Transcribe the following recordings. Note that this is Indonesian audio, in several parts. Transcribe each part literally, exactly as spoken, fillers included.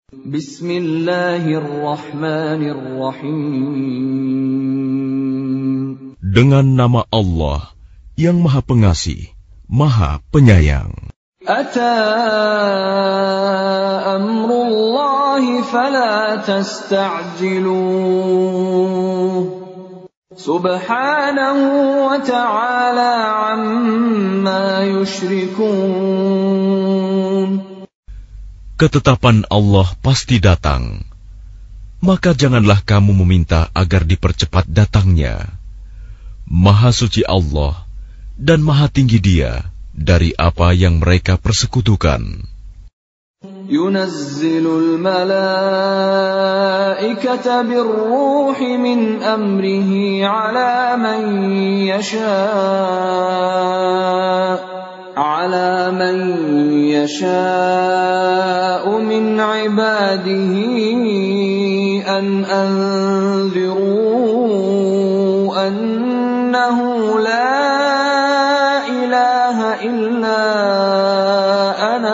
Bismillahirrahmanirrahim. Dengan nama Allah yang Maha Pengasih, Maha Penyayang. Ata amrullahi fala tasta'jiluh. Subhanahu wa ta'ala amma yushrikun. Ketetapan Allah pasti datang, maka janganlah kamu meminta agar dipercepat datangnya. Maha suci Allah dan maha tinggi Dia dari apa yang mereka persekutukan. Yunazzilul malaikata birruhi min amrihi ala man yasha' على من يشاء من عباده أن أنذروا أنه لا إله إلا أنا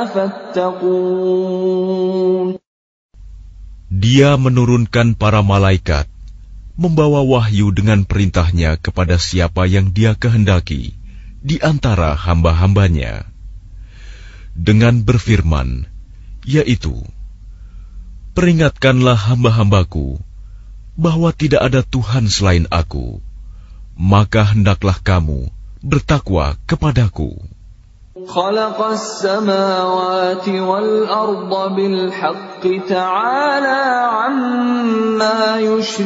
فاتقون. Dia menurunkan para malaikat, membawa wahyu dengan perintahnya kepada siapa yang Dia kehendaki di antara hamba-hambanya, dengan berfirman, yaitu, peringatkanlah hamba-hambaku bahwa tidak ada Tuhan selain Aku, maka hendaklah kamu bertakwa kepadaku. Khalaqas samawati wal arda bil haqqi ta'ala amma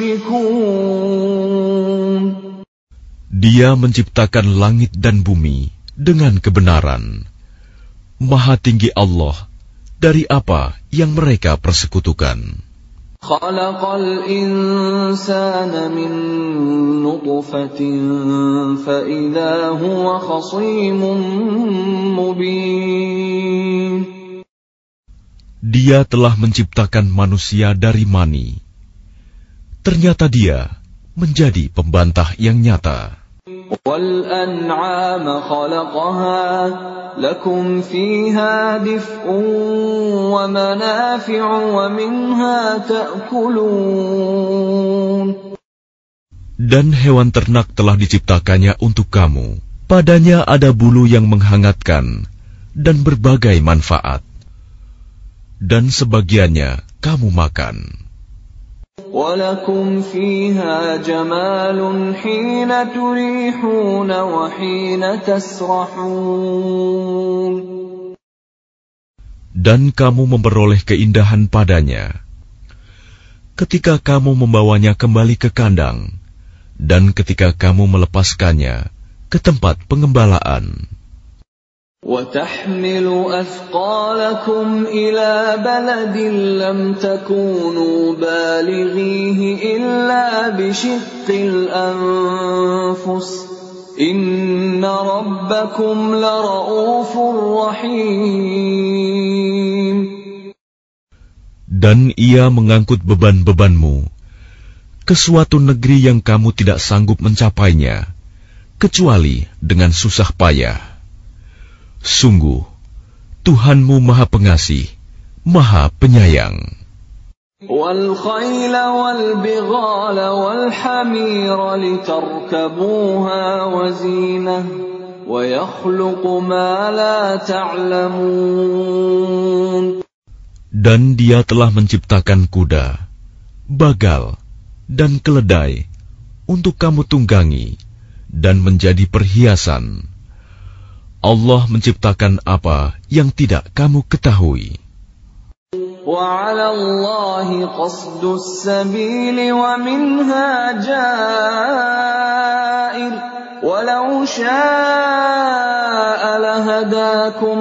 yushrikun. Dia menciptakan langit dan bumi dengan kebenaran. Maha tinggi Allah dari apa yang mereka persekutukan. Khalaqal insana min nutfatin fa idza huwa khasimun mubin. Dia telah menciptakan manusia dari mani. Ternyata dia menjadi pembantah yang nyata. وَالْأَنْعَامَ خَلَقَهَا لَكُمْ فِيهَا دِفْءٌ وَمَنَافِعُ وَمِنْهَا تَأْكُلُونَ. Dan hewan ternak telah diciptakannya untuk kamu. Padanya ada bulu yang menghangatkan dan berbagai manfaat. Dan sebagiannya kamu makan. وَلَكُمْ فِيهَا جَمَالٌ حِينَ تُرِيحُونَ وَحِينَ تَسْرَحُونَ. Dan kamu memperoleh keindahan padanya ketika kamu membawanya kembali ke kandang dan ketika kamu melepaskannya ke tempat pengembalaan. وَتَحْمِلُ أَثْقَالَكُمْ إِلَى بَلَدٍ لَّمْ تَكُونُوا بَالِغِيهِ إِلَّا بِشِقِّ الْأَنفُسِ إِنَّ رَبَّكُمْ لَرَءُوفٌ رَّحِيمٌ. Dan ia mengangkut beban-bebanmu ke suatu negeri yang kamu tidak sanggup mencapainya, kecuali dengan susah payah. Sungguh, Tuhanmu Maha Pengasih, Maha Penyayang. وَالْخَيْلَ وَالْبِغَالَ وَالْحَمِيرَ لِتَرْكَبُوهَا وَزِينَةً وَيَخْلُقُ مَا لَا تَعْلَمُونَ. Dan Dia telah menciptakan kuda, bagal, dan keledai untuk kamu tunggangi dan menjadi perhiasan. Allah menciptakan apa yang tidak kamu ketahui. وَعَلَى اللَّهِ قَصْدُ السَّبِيلِ وَمِنْهَا جَائِرٌ وَلَوْ شَاءَ لَهَدَاكُمْ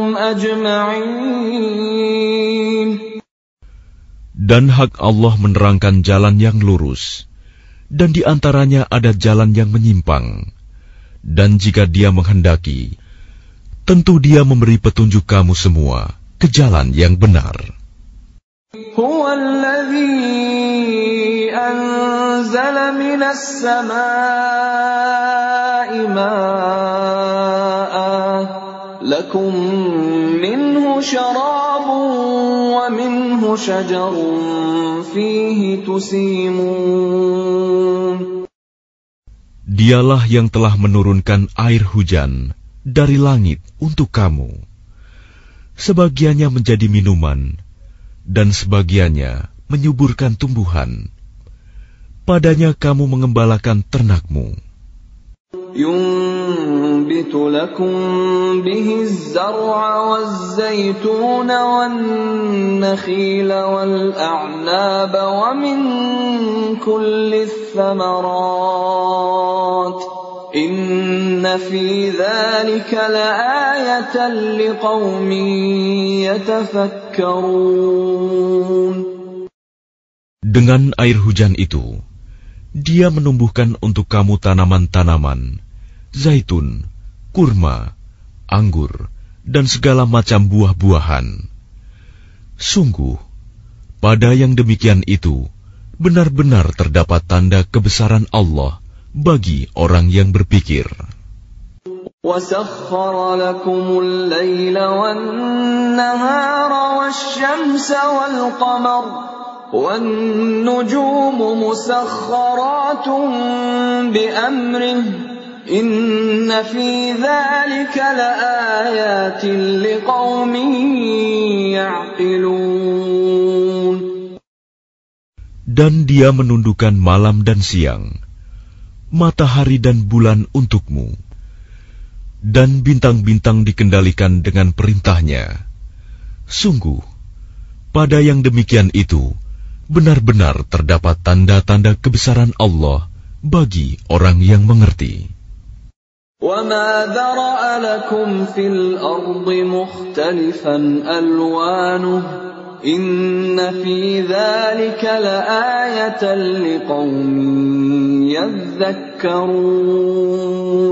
أَجْمَعِينَ. Dan hak Allah menerangkan jalan yang lurus, dan di antaranya ada jalan yang menyimpang. Dan jika Dia menghendaki, tentu Dia memberi petunjuk kamu semua ke jalan yang benar. Huwa alladhi anzala minas samaa'i maa'an lakum minhu syarabun wa minhu شجر فيه تسيمون. Dialah yang telah menurunkan air hujan dari langit untuk kamu. Sebagiannya menjadi minuman, dan sebagiannya menyuburkan tumbuhan. Padanya kamu mengembalakan ternakmu. ينبت لكم به الزرع والزيتون والنخيل والأعناب ومن كل الثمرات إن في ذلك لآية لقوم يتفكرون. Dengan air hujan itu, Dia menumbuhkan untuk kamu tanaman-tanaman, zaitun, kurma, anggur, dan segala macam buah-buahan. Sungguh, pada yang demikian itu, benar-benar terdapat tanda kebesaran Allah bagi orang yang berpikir. وَسَخَّرَ لَكُمُ اللَّيْلَ وَالنَّهَارَ وَالشَّمْسَ وَالْقَمَرَ وَالنُّجُومُ مُسَخَّرَاتٌ بِأَمْرِهِ إِنَّ فِي ذَلِكَ لَآيَاتٍ لِقَوْمٍ يَعْقِلُونَ. Dan Dia menundukkan malam dan siang, matahari dan bulan untukmu, dan bintang-bintang dikendalikan dengan perintahnya. Sungguh, pada yang demikian itu, benar-benar terdapat tanda-tanda kebesaran Allah bagi orang yang mengerti. وَمَا ذَرَأَ لَكُمْ فِي الْأَرْضِ مُخْتَلِفًا أَلْوَانُهُ إِنَّ فِي ذَلِكَ لَآيَةً لِقَوْمٍ يَذَّكَّرُونَ.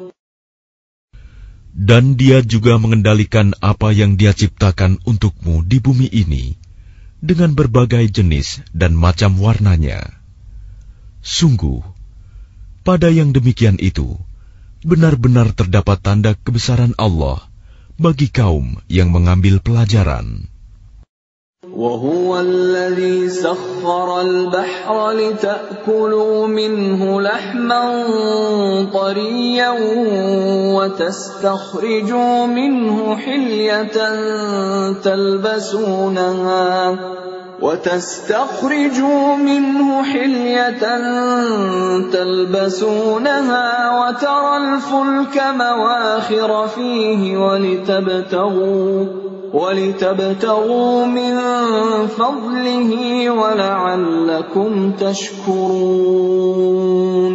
Dan Dia juga mengendalikan apa yang Dia ciptakan untukmu di bumi ini dengan berbagai jenis dan macam warnanya. Sungguh, pada yang demikian itu, benar-benar terdapat tanda kebesaran Allah bagi kaum yang mengambil pelajaran. وَهُوَ الَّذِي سَخَّرَ الْبَحْرَ لِتَأْكُلُوا مِنْهُ لَحْمًا طَرِيًّا وَتَسْتَخْرِجُوا مِنْهُ حِلْيَةً تَلْبَسُونَهَا وَتَسْتَخْرِجُوا مِنْهُ حِلْيَةً تَلْبَسُونَهَا وَتَرَى الْفُلْكَ مَوَاخِرَ فِيهِ وَلِتَبْتَغُوا وَلِتَبْتَغُوا مِنْ فَضْلِهِ وَلَعَلَّكُمْ تَشْكُرُونَ.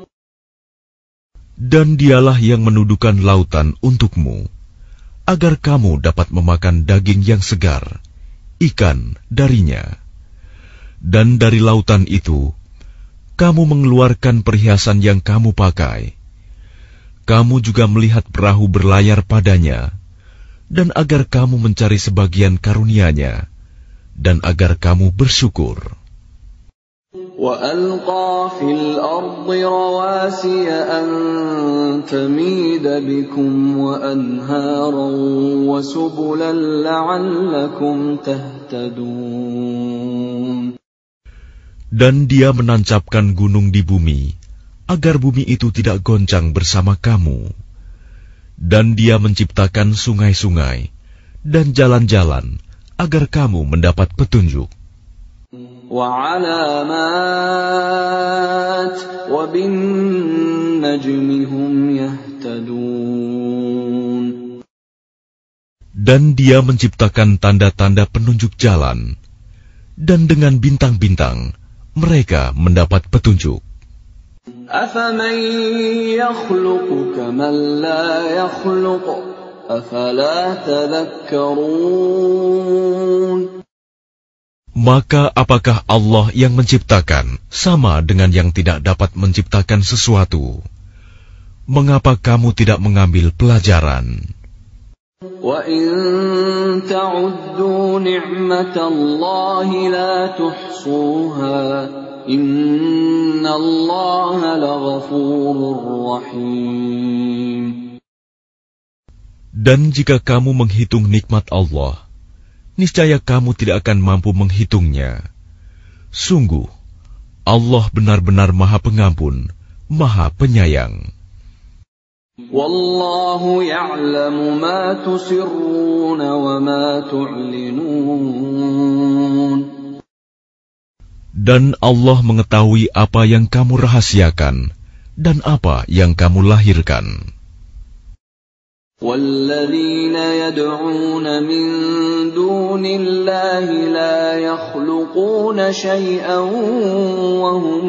Dan Dialah yang menundukkan lautan untukmu, agar kamu dapat memakan daging yang segar, ikan darinya. Dan dari lautan itu, kamu mengeluarkan perhiasan yang kamu pakai. Kamu juga melihat perahu berlayar padanya, dan agar kamu mencari sebagian karunia-Nya, dan agar kamu bersyukur. وَأَلْقَى فِي الْأَرْضِ رَوَاسِيَ أَن تَمِيدَ بِكُمْ وَأَنْهَارًا وَسُبُلًا لَعَلَّكُمْ تَهْتَدُونَ. Dan Dia menancapkan gunung di bumi, agar bumi itu tidak goncang bersama kamu. Dan Dia menciptakan sungai-sungai dan jalan-jalan agar kamu mendapat petunjuk. وَعَلَامَاتٍ وَبِالنَّجْمِ هُمْ يَهْتَدُونَ. Dan Dia menciptakan tanda-tanda penunjuk jalan, dan dengan bintang-bintang mereka mendapat petunjuk. أَفَمَن يَخْلُقُ كَمَن لَّا يَخْلُقُ أَفَلَا تَذَكَّرُونَ. Maka apakah Allah yang menciptakan sama dengan yang tidak dapat menciptakan sesuatu? Mengapa kamu tidak mengambil pelajaran? وَإِن تَعُدُّوا نِعْمَةَ اللَّهِ لَا تُحْصُوهَا إِنَّ اللَّهَ لَغَفُورٌ رَّحِيمٌ. Dan jika kamu menghitung nikmat Allah, niscaya kamu tidak akan mampu menghitungnya. Sungguh, Allah benar-benar Maha Pengampun, Maha Penyayang. Wallahu ya'lamu ma tusirruna wa ma tu'linun. Dan Allah mengetahui apa yang kamu rahasiakan dan apa yang kamu lahirkan. وَالَّذِينَ يَدْعُونَ مِن دُونِ اللَّهِ لَا يَخْلُقُونَ شَيْئًا وَهُمْ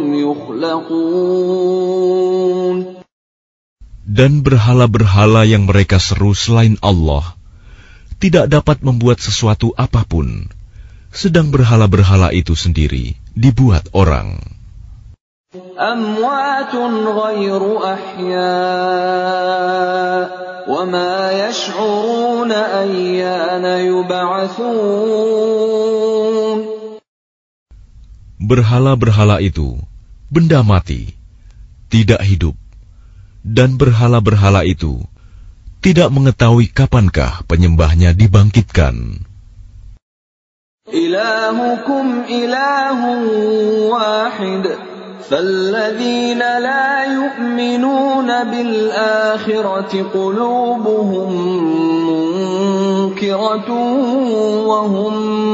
يُخْلَقُونَ. Dan berhala-berhala yang mereka seru selain Allah tidak dapat membuat sesuatu apapun, sedang berhala-berhala itu sendiri dibuat orang. أَمْوَاتٌ غَيْرُ أَحْيَاءٍ وَمَا يَشْعُرُونَ أَيَّانَ يُبْعَثُونَ. Berhala-berhala itu benda mati, tidak hidup, dan berhala-berhala itu tidak mengetahui kapankah penyembahnya dibangkitkan. إِلَٰهُكُمْ إِلَٰهٌ وَاحِدٌ فَالَّذِينَ لَا يُؤْمِنُونَ بِالْآخِرَةِ قُلُوبُهُم مُّنكِرَةٌ وَهُم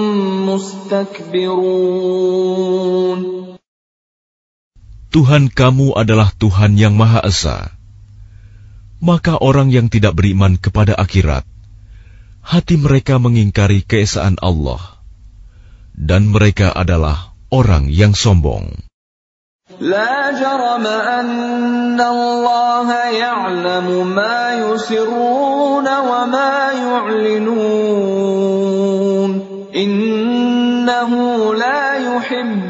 مُّسْتَكْبِرُونَ. Tuhan kamu adalah Tuhan yang Maha Esa. Maka orang yang tidak beriman kepada akhirat, hati mereka mengingkari keesaan Allah, dan mereka adalah orang yang sombong. لا جرم أن الله يعلم ما يسرون وما يعلنون إنه لا يحب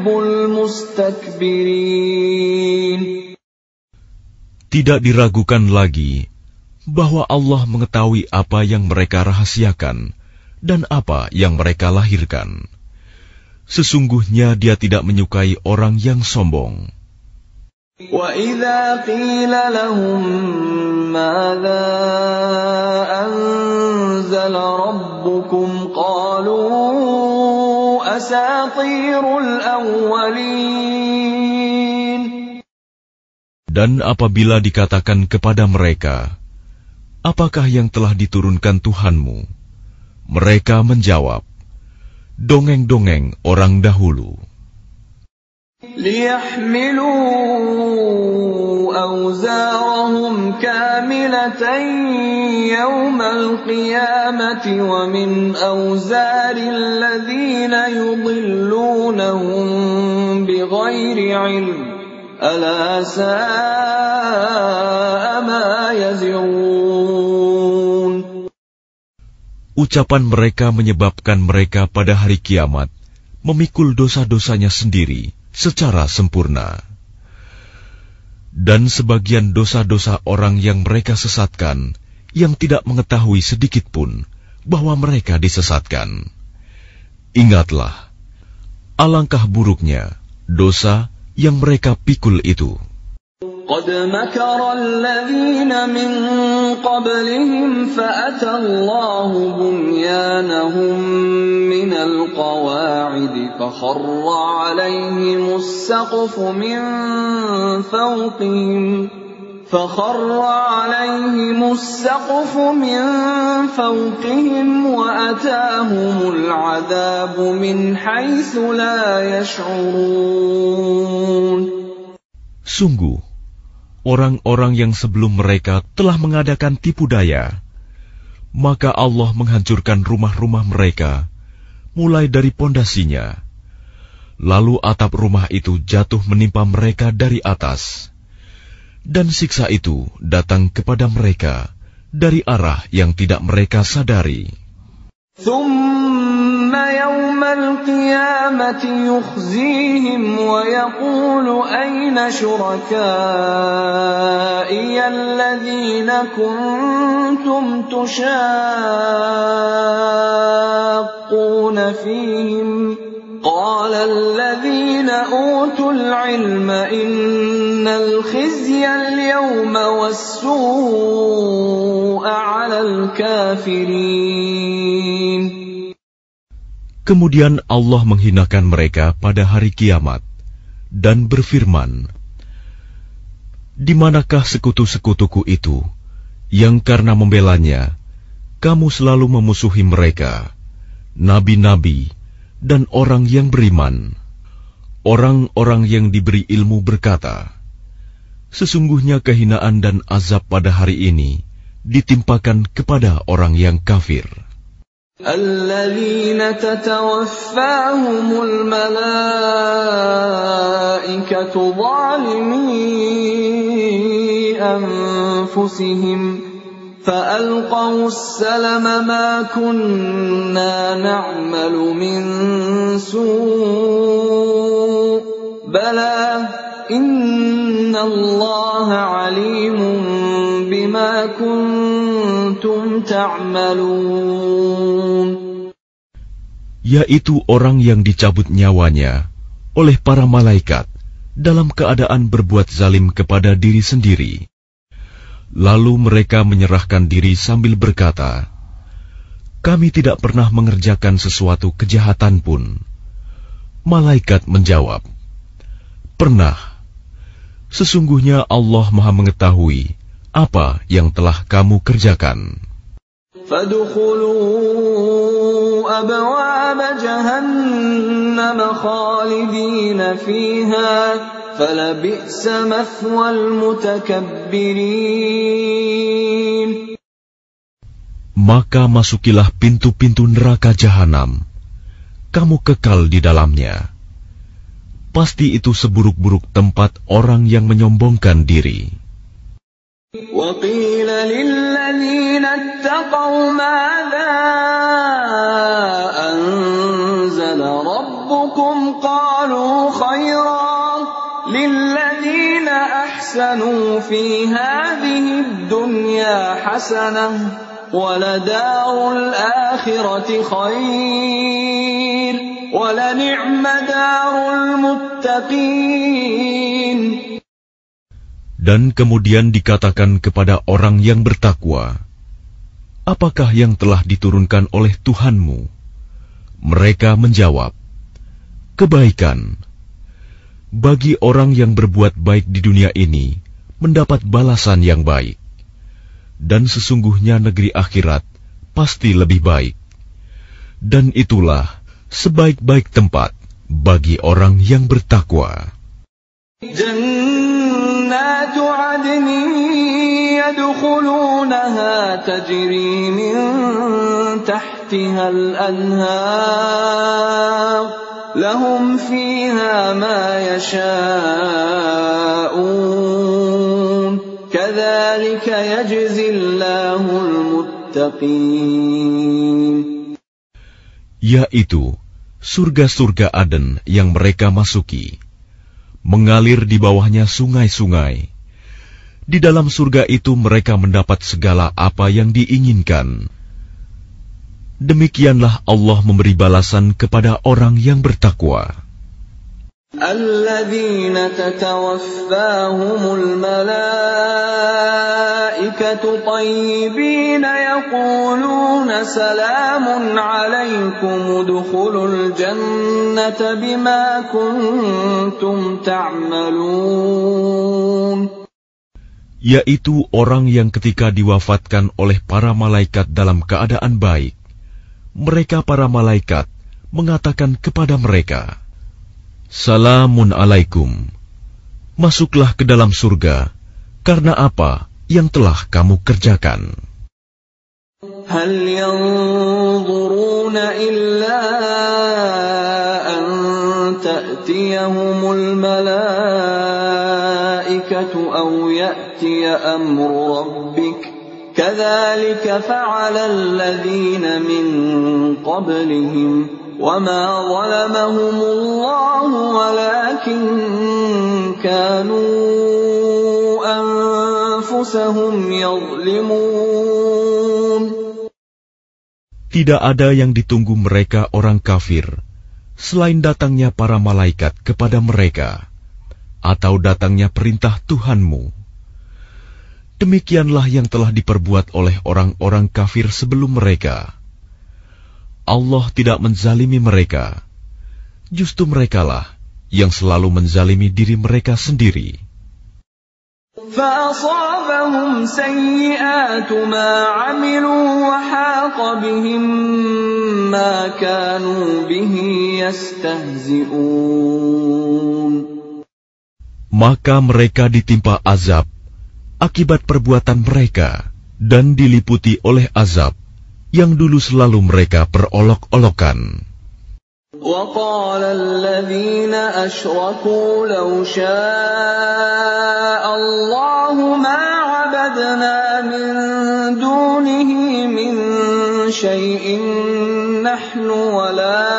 المستكبرين. Tidak diragukan lagi bahwa Allah mengetahui apa yang mereka rahasiakan dan apa yang mereka lahirkan. Sesungguhnya Dia tidak menyukai orang yang sombong. وَإِذَا قِيلَ لَهُم مَّاذَا أَنزَلَ رَبُّكُمْ قَالُوا أَسَاطِيرُ الْأَوَّلِينَ. Dan apabila dikatakan kepada mereka, apakah yang telah diturunkan Tuhanmu? Mereka menjawab, dongeng-dongeng orang dahulu. لِيَحْمِلُوا أَوْزَارَهُمْ كَامِلَةً يَوْمَ الْقِيَامَةِ وَمِنْ أَوْزَارِ الَّذِينَ يُضِلُّونَهُم بِغَيْرِ عِلْمٍ أَلَا سَاءَ مَا يَزِرُونَ. Ucapan mereka menyebabkan mereka pada hari kiamat memikul dosa-dosanya sendiri secara sempurna. Dan sebagian dosa-dosa orang yang mereka sesatkan, yang tidak mengetahui sedikit pun bahwa mereka disesatkan. Ingatlah, alangkah buruknya dosa yang mereka pikul itu. قد مكر الذين من قبلهم فأتى الله بنيانهم من القواعد فخر عليهم السقف من فوقهم فخر عليهم السقف من فوقهم وأتاهم العذاب من حيث لا يشعرون. Sungguh, orang-orang yang sebelum mereka telah mengadakan tipu daya, maka Allah menghancurkan rumah-rumah mereka, mulai dari pondasinya. Lalu atap rumah itu jatuh menimpa mereka dari atas, dan siksa itu datang kepada mereka dari arah yang tidak mereka sadari. ثم يوم القيامة يخزيهم ويقول أين شركائي الذين كنتم تشاقون فيهم قال الذين أوتوا العلم إن الخزي اليوم والسوء على الكافرين. Kemudian Allah menghinakan mereka pada hari kiamat dan berfirman, "Di manakah sekutu-sekutuku itu yang karena membelanya kamu selalu memusuhi mereka, nabi-nabi dan orang yang beriman?" Orang-orang yang diberi ilmu berkata, "Sesungguhnya kehinaan dan azab pada hari ini ditimpakan kepada orang yang kafir." الذين تتوفاهم الملائكة ظالمي أنفسهم فألقوا السلم ما كنا نعمل من سوء بلى إن الله عليم بما كنتم تعملون. Yaitu orang yang dicabut nyawanya oleh para malaikat dalam keadaan berbuat zalim kepada diri sendiri. Lalu mereka menyerahkan diri sambil berkata, "Kami tidak pernah mengerjakan sesuatu kejahatan pun." Malaikat menjawab, "Pernah. Sesungguhnya Allah Maha mengetahui apa yang telah kamu kerjakan." فَادْخُلُوا أَبْوَابَ جَهَنَّمَ خَالِدِينَ فِيهَا فَلَبِئْسَ مَثْوَى الْمُتَكَبِّرِينَ. Maka masukilah pintu-pintu neraka jahanam, kamu kekal di dalamnya. Pasti itu seburuk-buruk tempat orang yang menyombongkan diri. وَقِيلَ لِلَّذِينَ اتَّقَوْا مَاذَا أَنزَلَ رَبُّكُمْ قَالُوا خَيْرًا لِلَّذِينَ أَحْسَنُوا فِي هَذِهِ الدُّنْيَا حَسَنَةٌ وَلَدَارُ الْآخِرَةِ خَيْرٌ وَلَنِعْمَ دَارُ الْمُتَّقِينَ. Dan kemudian dikatakan kepada orang yang bertakwa, "Apakah yang telah diturunkan oleh Tuhanmu?" Mereka menjawab, "Kebaikan. Bagi orang yang berbuat baik di dunia ini, mendapat balasan yang baik. Dan sesungguhnya negeri akhirat pasti lebih baik. Dan itulah sebaik-baik tempat bagi orang yang bertakwa." جنات عدن يدخلونها تجري من تحتها الأنهار لهم فيها ما يشاءون كذلك يجزي الله المتقين. Yaitu surga-surga Aden yang mereka masuki, mengalir di bawahnya sungai-sungai. Di dalam surga itu mereka mendapat segala apa yang diinginkan. Demikianlah Allah memberi balasan kepada orang yang bertakwa. الذين تتوفاهم الملائكة طيبين يقولون سلام عليكم ادخلوا الجنة بما كنتم تعملون. Yaitu orang yang ketika diwafatkan oleh para malaikat dalam keadaan baik, mereka para malaikat mengatakan kepada mereka, "Salamun alaikum, masuklah ke dalam surga karena apa yang telah kamu kerjakan." هل ينظرون إلا أن تأتيهم الملائكة أو يأتي أمر ربك كذلك فعل الذين من قبلهم وما ظلمهم الله ولكن كانوا أنفسهم يظلمون. Tidak ada yang ditunggu mereka orang kafir selain datangnya para malaikat kepada mereka atau datangnya perintah Tuhanmu. Demikianlah yang telah diperbuat oleh orang-orang kafir sebelum mereka. Allah tidak menzalimi mereka. Justru merekalah yang selalu menzalimi diri mereka sendiri. فَأَصَابَهُمْ سَيِّئَاتُ مَا عَمِلُوا وَحَاقَ بِهِم مَّا كَانُوا بِهِ يَسْتَهْزِئُونَ. Maka mereka ditimpa azab akibat perbuatan mereka dan diliputi oleh azab yang dulu selalu mereka perolok-olokan. وَقَالَ الَّذِينَ أَشْرَكُوا لَوْ شَاءَ اللَّهُ مَا عَبَدْنَا مِن دُونِهِ مِن شَيْءٍ نَّحْنُ وَلَا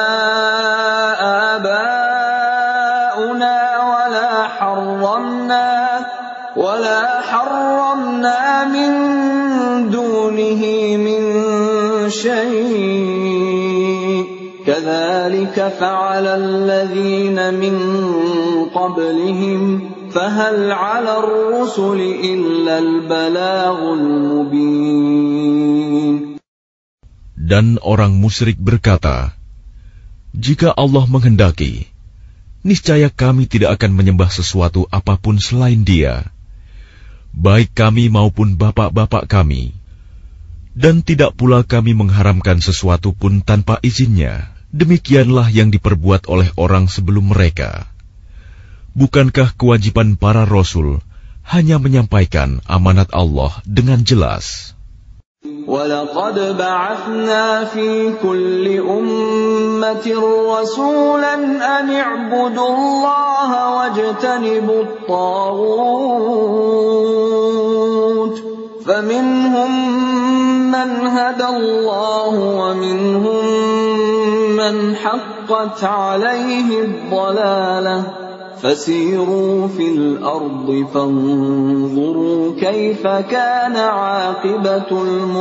آبَاؤُنَا وَلَا حَرَّمْنَا وَلَا حَرَّمْنَا مِن دُونِهِ مِن شَيْءٍ كَذَلِكَ فَعَلَ الَّذِينَ مِن قَبْلِهِمْ فَهَلْ عَلَى الرُّسُلِ إِلَّا الْبَلَاغُ الْمُبِينُ. Dan orang musyrik berkata, jika Allah menghendaki, niscaya kami tidak akan menyembah sesuatu apapun selain Dia, baik kami maupun bapak-bapak kami, dan tidak pula kami mengharamkan sesuatu pun tanpa izinnya. Demikianlah yang diperbuat oleh orang sebelum mereka. Bukankah kewajiban para rasul hanya menyampaikan amanat Allah dengan jelas? وَلَقَدْ بَعَثْنَا فِي كُلِّ أُمَّةٍ رَّسُولًا أَنِ اعْبُدُوا اللَّهَ وَاجْتَنِبُوا الطَّاغُوتَ فَمِنْهُم مَّنْ هَدَى اللَّهُ وَمِنْهُم مَّنْ حَقَّتْ عَلَيْهِ الضَّلَالَةُ فَسِيرُوا فِي الْأَرْضِ فَانظُرُوا كَيْفَ كَانَ عَاقِبَةُ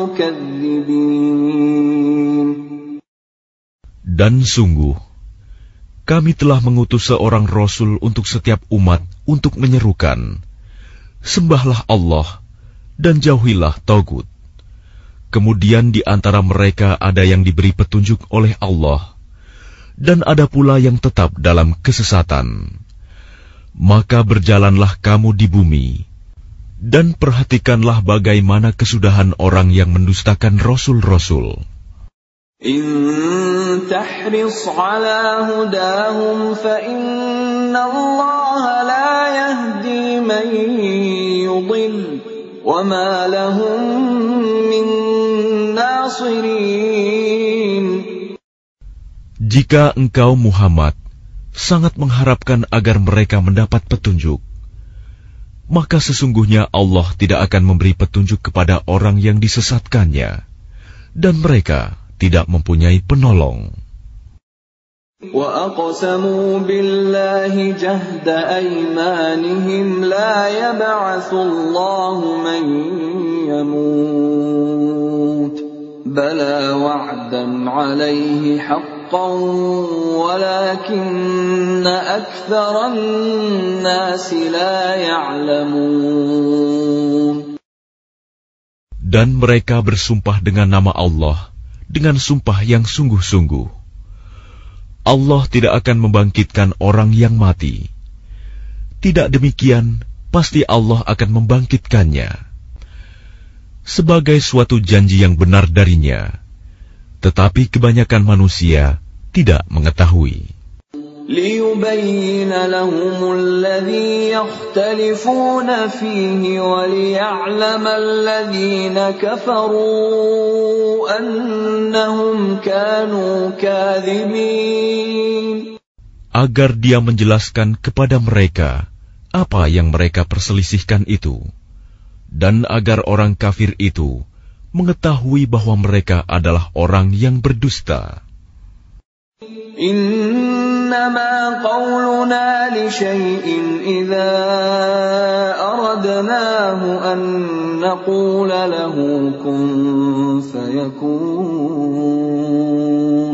الْمُكَذِّبِينَ. Dan sungguh, kami telah mengutus seorang Rasul untuk setiap umat untuk menyerukan, sembahlah Allah dan jauhilah Tagut. Kemudian di antara mereka ada yang diberi petunjuk oleh Allah, dan ada pula yang tetap dalam kesesatan. Maka berjalanlah kamu di bumi, dan perhatikanlah bagaimana kesudahan orang yang mendustakan Rasul-Rasul. In tahris ala hudahum fa inna Allah la yahdi man yudil wa ma lahum min nasirin. Jika engkau Muhammad sangat mengharapkan agar mereka mendapat petunjuk, maka sesungguhnya Allah tidak akan memberi petunjuk kepada orang yang disesatkannya, dan mereka tidak mempunyai penolong. وَأَقْسَمُوا بِاللَّهِ جَهْدَ أَيْمَانِهِمْ لَا يَبْعَثُ اللَّهُ مَن يَمُوتُ بَلَىٰ وَعْدًا عَلَيْهِ حَقًّا وَلَٰكِنَّ أَكْثَرَ النَّاسِ لَا يَعْلَمُونَ. Dan mereka bersumpah dengan nama Allah dengan sumpah yang sungguh-sungguh. Allah tidak akan membangkitkan orang yang mati. Tidak demikian, pasti Allah akan membangkitkannya sebagai suatu janji yang benar darinya. Tetapi kebanyakan manusia tidak mengetahui. لِيُبَيِّنَ لَهُمُ الَّذِي يَخْتَلِفُونَ فِيهِ وَلِيَعْلَمَ الَّذِينَ كَفَرُوا أَنَّهُمْ كَانُوا كَاذِبِينَ. Agar Dia menjelaskan kepada mereka apa yang mereka perselisihkan itu, dan agar orang kafir itu mengetahui bahwa mereka adalah orang yang berdusta. إِنَّمَا قَوْلُنَا لِشَيْءٍ إِذَا أَرَدْنَاهُ أَن نَّقُولَ لَهُ كُن فَيَكُونُ.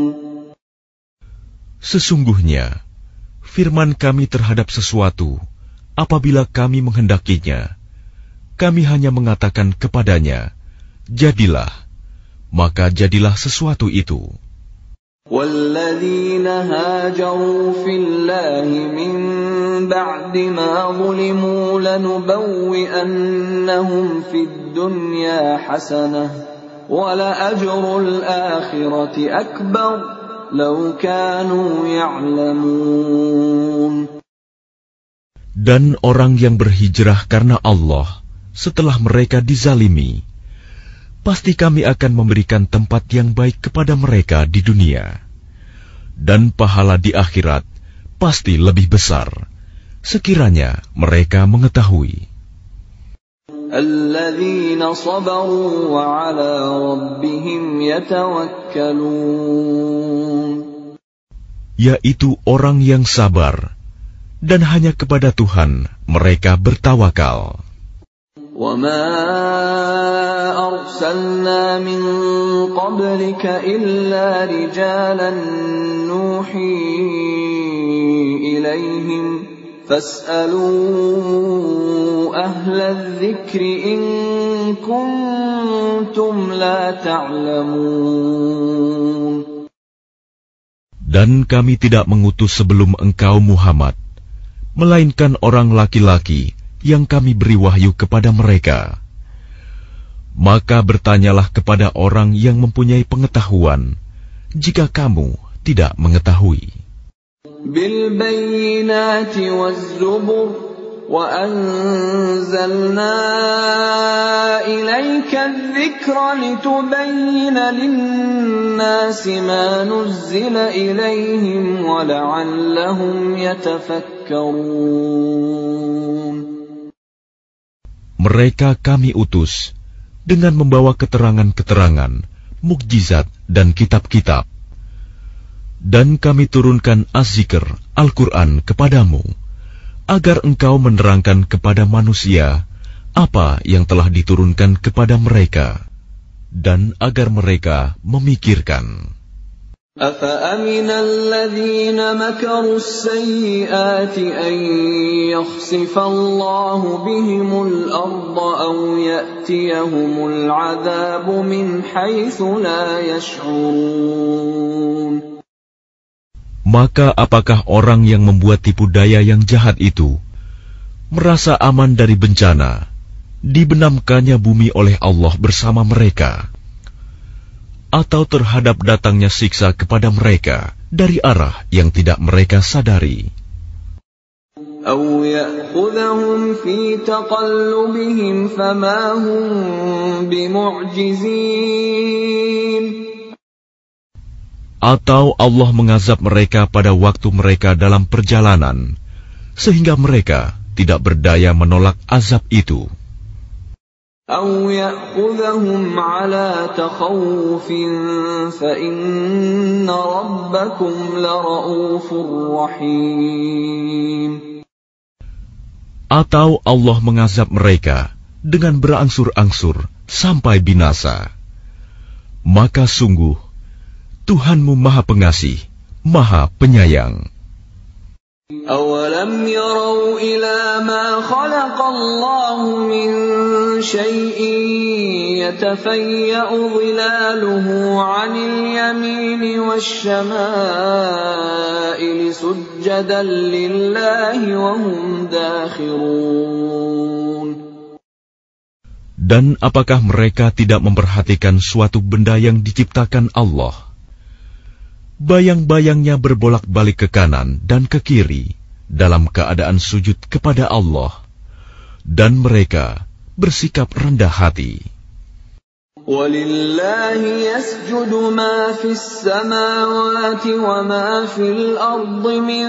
Sesungguhnya, firman kami terhadap sesuatu, apabila kami menghendakinya, kami hanya mengatakan kepadanya, jadilah, maka jadilah sesuatu itu. وَالَّذِينَ هَاجَرُوا فِي اللَّهِ مِن بَعْدِ مَا ظُلِمُوا لَنُبَوِّئَنَّهُمْ فِي الدُّنْيَا حَسَنَةً وَلَأَجْرُ الْآخِرَةِ أَكْبَرُ لَوْ كَانُوا يَعْلَمُونَ. Dan orang yang berhijrah karena Allah setelah mereka dizalimi, pasti kami akan memberikan tempat yang baik kepada mereka di dunia, dan pahala di akhirat pasti lebih besar, sekiranya mereka mengetahui. Alladzina sabaru wa ala rabbihim yatawakkalun. Yaitu orang yang sabar, dan hanya kepada Tuhan mereka bertawakal. وَمَا أَرْسَلْنَا مِن قَبْلِكَ إِلَّا رِجَالًا نُوحِي إِلَيْهِمْ فَاسْأَلُوا أَهْلَ الذِّكْرِ إِن كُنتُمْ لَا تَعْلَمُونَ. Dan kami tidak mengutus sebelum engkau Muhammad, melainkan orang laki-laki yang kami beri wahyu kepada mereka. Maka bertanyalah kepada orang yang mempunyai pengetahuan, jika kamu tidak mengetahui. Bil bayyinati waz zubur wa anzalna ilayka adh-dhikra litubayyina lin-nasi ma nuzzila ilayhim wa la'allahum yatafakkarun. Mereka kami utus dengan membawa keterangan-keterangan, mukjizat dan kitab-kitab. Dan kami turunkan Az-Zikr, Al-Quran kepadamu, agar engkau menerangkan kepada manusia apa yang telah diturunkan kepada mereka, dan agar mereka memikirkan. أَفَأَمِنَ الَّذِينَ مَكَرُوا السَّيِّئَاتِ أَن يَخْسِفَ اللَّهُ بِهِمُ الْأَرْضَ أَوْ يَأْتِيَهُمُ الْعَذَابُ مِنْ حَيْثُ لَا يَشْعُرُونَ. Maka apakah orang yang membuat tipu daya yang jahat itu merasa aman dari bencana, dibenamkannya bumi oleh Allah bersama mereka, atau terhadap datangnya siksa kepada mereka dari arah yang tidak mereka sadari? أَوْ يَأْخُذَهُمْ فِي تَقَلُّبِهِمْ فَمَا هُمْ بِمُعْجِزِينَ. Atau Allah mengazab mereka pada waktu mereka dalam perjalanan, sehingga mereka tidak berdaya menolak azab itu. أَوْ يَأْخُذَهُمْ عَلَى تَخَوُّفٍ فَإِنَّ رَبَّكُمْ لَرَءُوفٌ رَحِيمٌ. Atau Allah mengazab mereka dengan berangsur-angsur sampai binasa. Maka sungguh Tuhanmu Maha Pengasih, Maha Penyayang. أَوَلَمْ يَرَوْا إِلَى مَا خَلَقَ اللَّهُ مِنْ شَيْءٍ يَتَفَيَّأُ ظِلَالُهُ عَنِ الْيَمِينِ وَالشَّمَائِلِ سُجَّدًا لِلَّهِ وَهُمْ دَاخِرُونَ. Dan apakah mereka tidak memperhatikan suatu benda yang diciptakan Allah? Bayang-bayangnya berbolak-balik ke kanan dan ke kiri dalam keadaan sujud kepada Allah, dan mereka bersikap rendah hati. وَلِلَّهِ يَسْجُدُ مَا فِي السَّمَاوَاتِ وَمَا فِي الْأَرْضِ مِن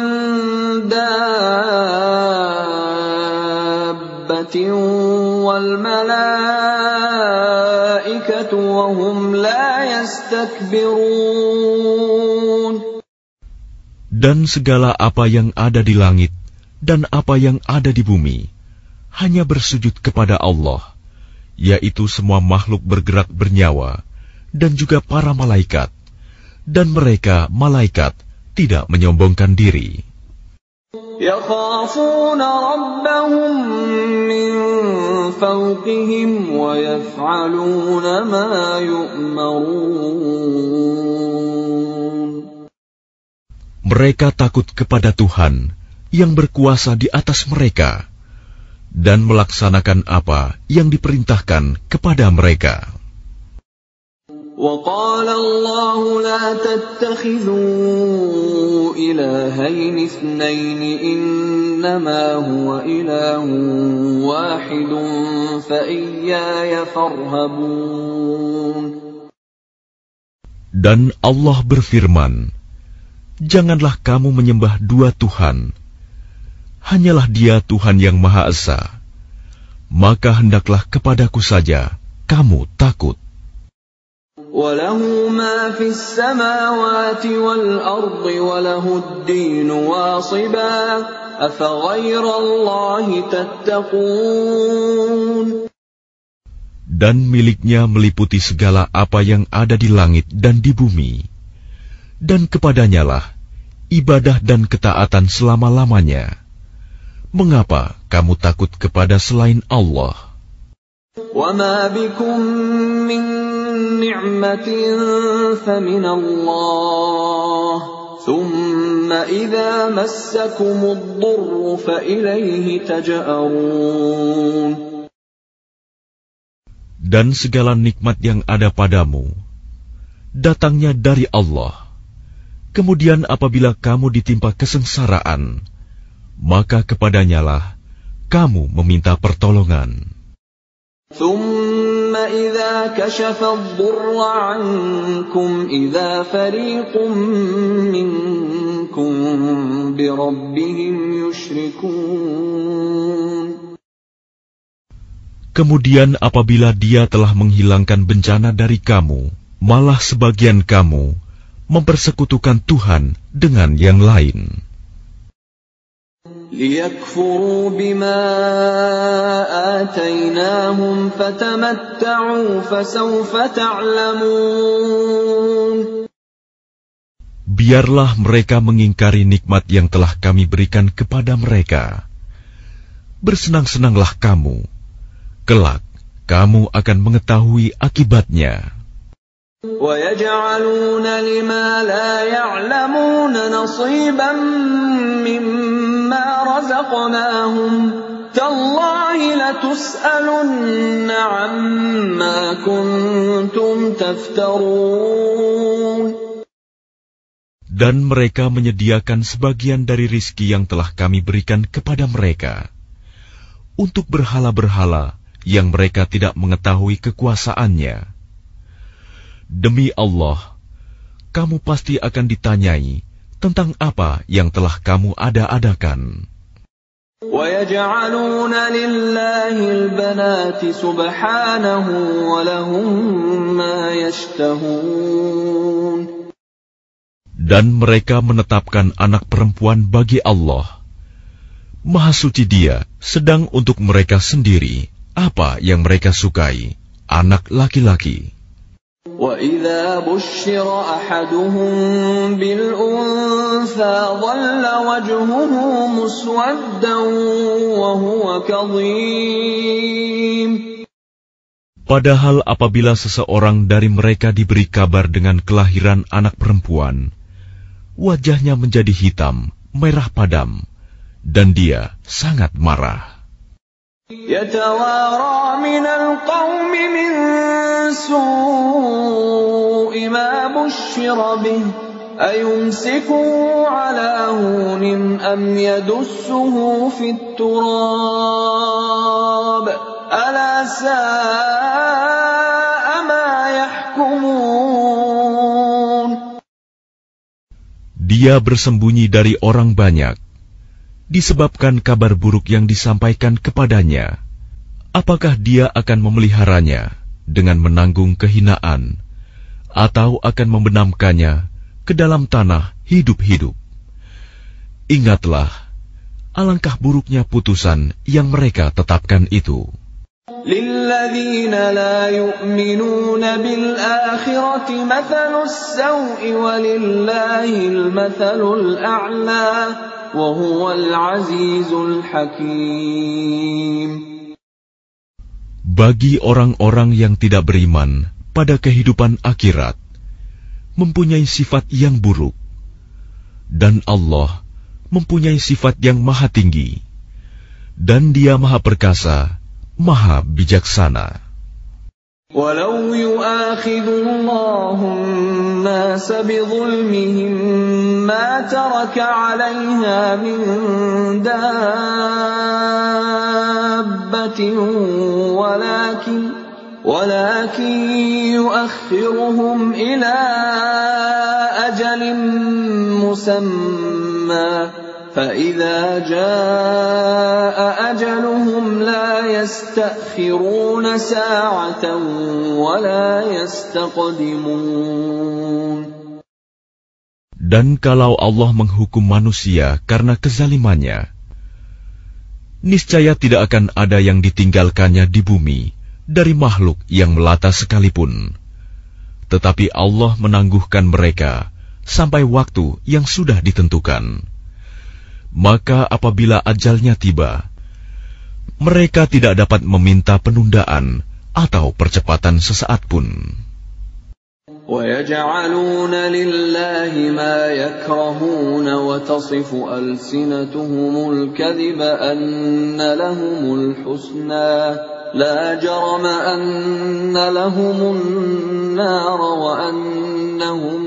دَابَّةٍ وَالْمَلَائِكَةُ وَهُمْ لَا يَسْتَكْبِرُونَ. Dan segala apa yang ada di langit dan apa yang ada di bumi hanya bersujud kepada Allah, yaitu semua makhluk bergerak bernyawa dan juga para malaikat, dan mereka malaikat tidak menyombongkan diri. يَخَافُونَ رَبَّهُم مِّن فَوْقِهِمْ وَيَفْعَلُونَ مَا يُؤْمَرُونَ. Mereka takut kepada Tuhan yang berkuasa di atas mereka dan melaksanakan apa yang diperintahkan kepada mereka. وَقَالَ اللَّهُ لَا تَتَّخِذُوا إِلَٰهَيْنِ اثْنَيْنِ إِنَّمَا هُوَ إِلَٰهٌ وَاحِدٌ فَإِيَّايَ فَارْهَبُونِ. Dan Allah berfirman, janganlah kamu menyembah dua Tuhan, hanyalah Dia Tuhan yang Maha Esa, maka hendaklah kepadaku saja kamu takut. وَلَهُ مَا فِي السَّمَاوَاتِ وَالْأَرْضِ وَلَهُ الدِّينُ وَاصِبًا أَفَغَيْرَ اللَّهِ تَتَّقُونَ. Dan miliknya meliputi segala apa yang ada di langit dan di bumi, dan kepadanyalah ibadah dan ketaatan selama-lamanya. Mengapa kamu takut kepada selain Allah? وَمَا بِكُم مِّن نِّعْمَةٍ فَمِنَ اللَّهِ ثُمَّ إِذَا مَسَّكُمُ الضُّرُّ فَإِلَيْهِ تَجْأَرُونَ. Dan segala nikmat yang ada padamu datangnya dari Allah. Kemudian apabila kamu ditimpa kesengsaraan, maka kepadanyalah kamu meminta pertolongan. ثُمَّ إِذَا كَشَفَ الضُّرَّ عَنكُمْ إِذَا فَرِيقٌ مِّنكُم بِرَبِّهِمْ يُشْرِكُونَ. Kemudian apabila Dia telah menghilangkan bencana dari kamu, malah sebagian kamu mempersekutukan Tuhan dengan yang lain. لِيَكْفُرُوا بِمَا آتَيْنَاهُمْ فَتَمَتَّعُوا فَسَوْفَ تَعْلَمُونَ. Biarlah mereka mengingkari nikmat yang telah kami berikan kepada mereka. Bersenang-senanglah kamu, kelak kamu akan mengetahui akibatnya. وَيَجْعَلُونَ لِمَا لَا يَعْلَمُونَ نَصِيبًا مِّمَّا رَزَقْنَاهُمْ تَاللَّهِ لَتُسْأَلُنَّ عَمَّا كُنتُمْ تَفْتَرُونَ. Dan mereka menyediakan sebagian dari rizki yang telah kami berikan kepada mereka untuk berhala-berhala yang mereka tidak mengetahui kekuasaannya. Demi Allah, kamu pasti akan ditanyai tentang apa yang telah kamu ada-adakan. وَيَجْعَلُونَ لِلَّهِ الْبَنَاتِ سُبْحَانَهُ وَلَهُم مَّا يَشْتَهُونَ. Dan mereka menetapkan anak perempuan bagi Allah. Maha suci Dia, sedang untuk mereka sendiri apa yang mereka sukai, anak laki-laki. وَإِذَا بُشِّرَ أَحَدُهُم بِالْأُنثَىٰ ظَلَّ وَجْهُهُ مُسْوَدًّا وَهُوَ كَظِيمٌ. Padahal apabila seseorang dari mereka diberi kabar dengan kelahiran anak perempuan, wajahnya menjadi hitam, merah padam, dan dia sangat marah. يَتَوَارَىٰ مِنَ الْقَوْمِ مِن سُوءِ مَا بُشِّرَ بِهِ أَيُمْسِكُهُ عَلَىٰ هُونٍ أَمْ يَدُسُّهُ فِي التُّرَابِ أَلَا سَاءَ مَا يَحْكُمُونَ. Dia bersembunyi dari orang banyak disebabkan kabar buruk yang disampaikan kepadanya. Apakah dia akan memeliharanya dengan menanggung kehinaan, atau akan membenamkannya ke dalam tanah hidup-hidup? Ingatlah, alangkah buruknya putusan yang mereka tetapkan itu. لِلَّذِينَ لَا يُؤْمِنُونَ بِالْآخِرَةِ مَثَلُ السَّوْءِ وَلِلَّهِ الْمَثَلُ الْأَعْلَى وَهُوَ الْعَزِيزُ الْحَكِيمُ. Bagi orang-orang yang tidak beriman pada kehidupan akhirat, mempunyai sifat yang buruk, Dan Allah mempunyai sifat yang maha tinggi, dan Dia maha perkasa, maha bijaksana. وَلَوْ يُؤَاخِذُ اللَّهُ النَّاسَ بِظُلْمِهِم مَّا تَرَكَ عَلَيْهَا مِن دَابَّةٍ وَلَكِن وَلَكِن يُؤَخِّرُهُمْ إِلَىٰ أَجَلٍ مُّسَمًّى فَإِذَا جَاءَ أَجَلُهُمْ لَا يَسْتَأْخِرُونَ سَاعَةً وَلَا يَسْتَقْدِمُونَ. Dan kalau Allah menghukum manusia karena kezalimannya, niscaya tidak akan ada yang ditinggalkannya di bumi dari makhluk yang melata sekalipun. Tetapi Allah menangguhkan mereka sampai waktu yang sudah ditentukan. Maka apabila ajalnya tiba, mereka tidak dapat meminta penundaan atau percepatan sesaat pun. وَيَجْعَلُونَ لِلَّهِ مَا يَكْرَهُونَ وَتَصِفُ أَلْسِنَتُهُمُ الْكَذِبَ أَنَّ لَهُمُ الْحُسْنَى لَا جَرَمَ أَنَّ لَهُمُ النَّارَ وَأَنَّهُمْ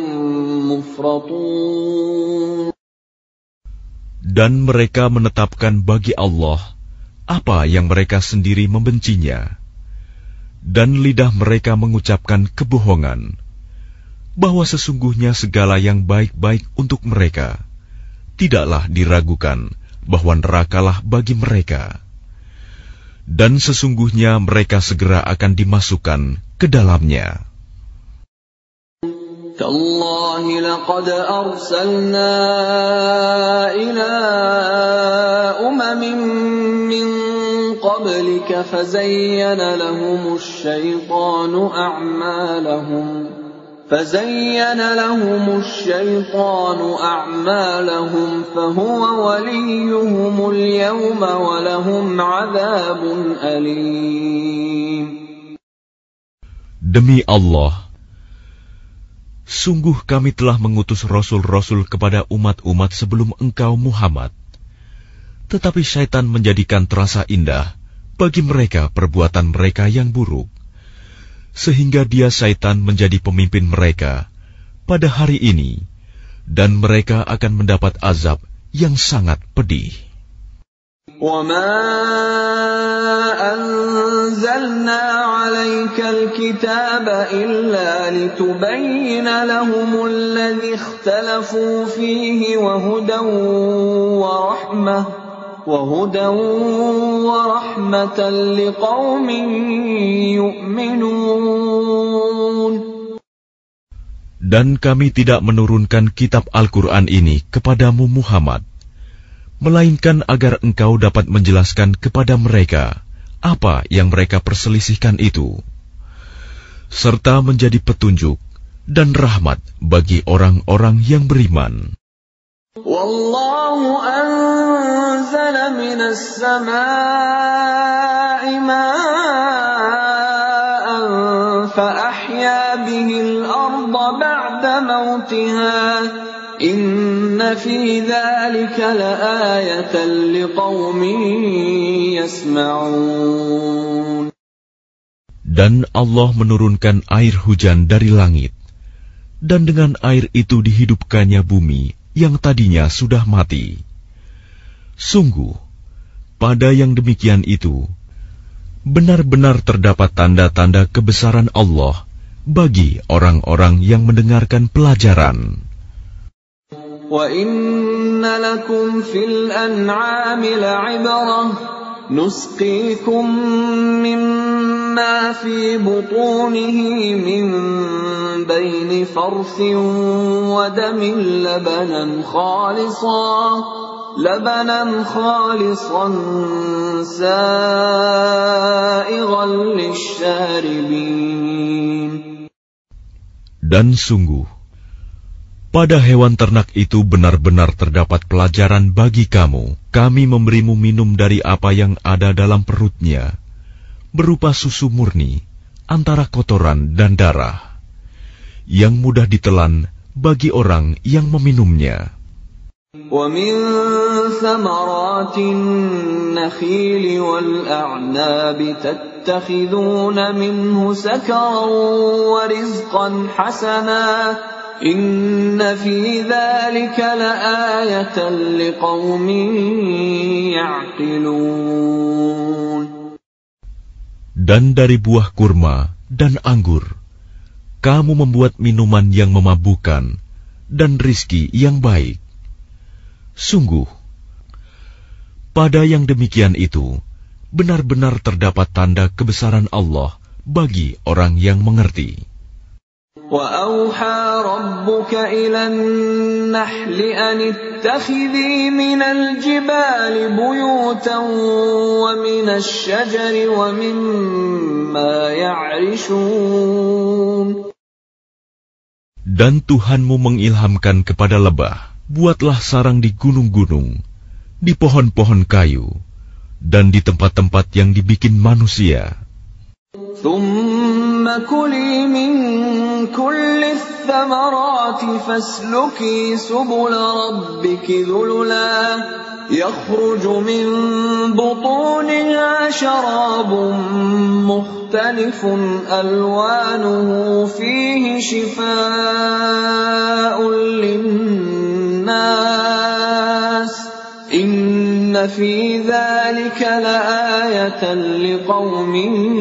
مُفْرَطُونَ. Dan mereka menetapkan bagi Allah apa yang mereka sendiri membencinya, dan lidah mereka mengucapkan kebohongan, bahwa sesungguhnya segala yang baik-baik untuk mereka, tidaklah diragukan bahwa nerakalah bagi mereka. Dan sesungguhnya mereka segera akan dimasukkan ke dalamnya. تَاللَّهِ لَقَدْ أَرْسَلْنَا إِلَىٰ أُمَمٍ مِّن قَبْلِكَ فَزَيَّنَ لَهُمُ الشَّيْطَانُ أَعْمَالَهُمْ فَزَيَّنَ لَهُمُ الشَّيْطَانُ أَعْمَالَهُمْ فَهُوَ وَلِيُّهُمُ الْيَوْمَ وَلَهُمْ عَذَابٌ أَلِيمٌ. Demi Allah, sungguh kami telah mengutus rasul-rasul kepada umat-umat sebelum engkau Muhammad. Tetapi syaitan menjadikan terasa indah bagi mereka perbuatan mereka yang buruk, sehingga dia syaitan menjadi pemimpin mereka pada hari ini, dan mereka akan mendapat azab yang sangat pedih. وَمَا أَنزَلْنَا عَلَيْكَ الْكِتَابَ إِلَّا لِتُبَيِّنَ لَهُمُ الَّذِي اخْتَلَفُوا فِيهِ وَهُدًى وَرَحْمَةً وَهُدًى وَرَحْمَةً لِقَوْمٍ يُؤْمِنُونَ. Dan kami tidak menurunkan kitab Al-Quran ini kepadamu Muhammad, melainkan agar engkau dapat menjelaskan kepada mereka apa yang mereka perselisihkan itu, serta menjadi petunjuk dan rahmat bagi orang-orang yang beriman. Wallahu anzala minas samaa'i maa'an fa ahya bihil arda ba'da mautiha inna fi dzalika laayatan liqaumin yasma'un. Dan Allah menurunkan air hujan dari langit, dan dengan air itu dihidupkannya bumi yang tadinya sudah mati. Sungguh, pada yang demikian itu, benar-benar terdapat tanda-tanda kebesaran Allah bagi orang-orang yang mendengarkan pelajaran. Wa inna lakum fil an'ami la'ibrah nusqikum mimma fi butunihi min baini farthin wa damin labanan khalisan labanan khalisan sa'igan lisyaribin. Dan sungguh, pada hewan ternak itu benar-benar terdapat pelajaran bagi kamu. Kami memberimu minum dari apa yang ada dalam perutnya, berupa susu murni, antara kotoran dan darah, yang mudah ditelan bagi orang yang meminumnya. وَمِن ثَمَرَاتِ النَّخِيلِ وَالْأَعْنَابِ تَتَّخِذُونَ مِنْهُ سَكَرًا وَرِزْقًا حَسَنًا إِنَّ فِي ذَلِكَ لَآيَةً لِقَوْمٍ يَعْقِلُونَ. Dan dari buah kurma dan anggur, kamu membuat minuman yang memabukkan dan rizki yang baik. Sungguh, pada yang demikian itu, benar-benar terdapat tanda kebesaran Allah bagi orang yang mengerti. وَأَوْحَى رَبُّكَ إِلَى النَّحْلِ أَنِ اتَّخِذِي مِنَ الْجِبَالِ بُيُوتًا وَمِنَ الشَّجَرِ وَمِمَّا يَعْرِشُونَ. Dan Tuhanmu mengilhamkan kepada lebah, buatlah sarang di gunung-gunung, di pohon-pohon kayu, dan di tempat-tempat yang dibikin manusia. ثُمَّ كُلِي مِن كُلِّ الثَّمَرَاتِ فَاسْلُكِي سُبُلَ رَبِّكِ ذُلُلًا يَخْرُجُ مِن بُطُونِهَا شَرَابٌ مُّخْتَلِفٌ أَلْوَانُهُ فِيهِ شِفَاءٌ لِّلنَّاسِ إِنَّ فِي ذَلِكَ لَآيَةً لِقَوْمٍ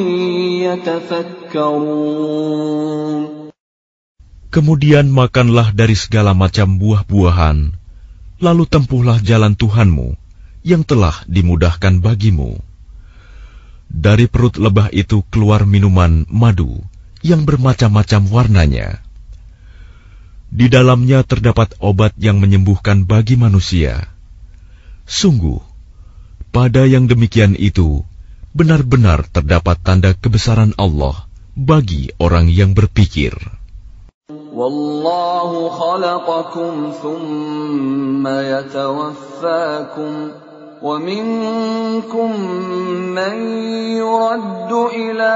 يَتَفَكَّرُونَ. Kemudian makanlah dari segala macam buah-buahan, lalu tempuhlah jalan Tuhanmu yang telah dimudahkan bagimu. Dari perut lebah itu keluar minuman madu yang bermacam-macam warnanya. Di dalamnya terdapat obat yang menyembuhkan bagi manusia. Sungguh, pada yang demikian itu, benar-benar terdapat tanda kebesaran Allah bagi orang yang berpikir. Wallahu khalaqakum thumma yatawaffakum wa minkum man yuraddu ila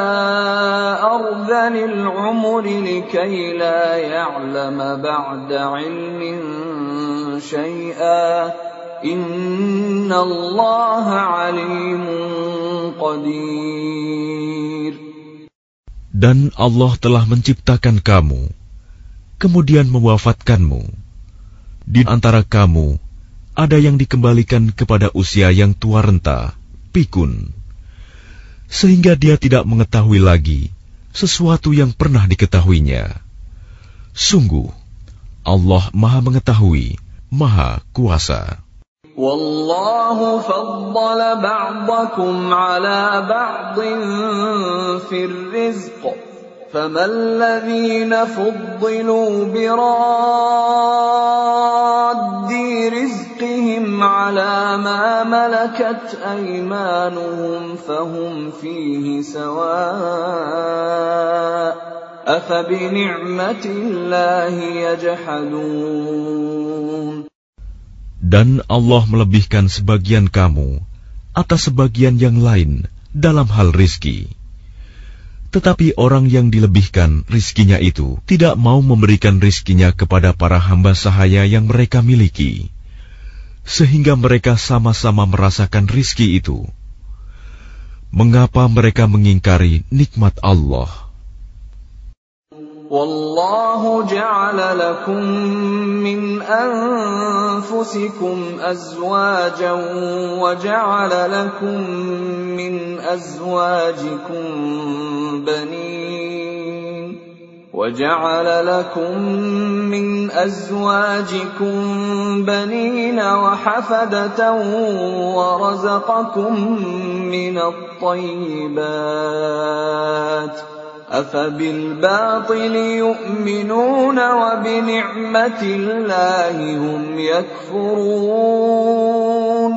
ardhanil umri likay la ya'lama ba'da ilmin shay'a Inna Allah alimun qadir. Dan Allah telah menciptakan kamu, kemudian mewafatkanmu. Di antara kamu, ada yang dikembalikan kepada usia yang tua renta, pikun, sehingga dia tidak mengetahui lagi sesuatu yang pernah diketahuinya. Sungguh, Allah Maha Mengetahui, Maha Kuasa. Wallahu faddala ba'dakum ala ba'din fir rizq faman ladhina fuddilu biraddi rizqihim ala ma malakat aymanuhum fahum fihi sawa' afa bi ni'matillahi yajhadun. Dan Allah melebihkan sebagian kamu atas sebagian yang lain dalam hal rizki. Tetapi orang yang dilebihkan rizkinya itu tidak mau memberikan rizkinya kepada para hamba sahaya yang mereka miliki, sehingga mereka sama-sama merasakan rizki itu. Mengapa mereka mengingkari nikmat Allah? Wallahu ja'ala lakum min anfusikum azwajan wa ja'ala lakum min azwajikum banin wa ja'ala lakum min azwajikum banina wa hafadatan wa razaqakum min at-tayyibat أَفَبِالْبَاطِلِ يُؤْمِنُونَ وَبِنِعْمَةِ اللَّهِ هُمْ يَكْفُرُونَ.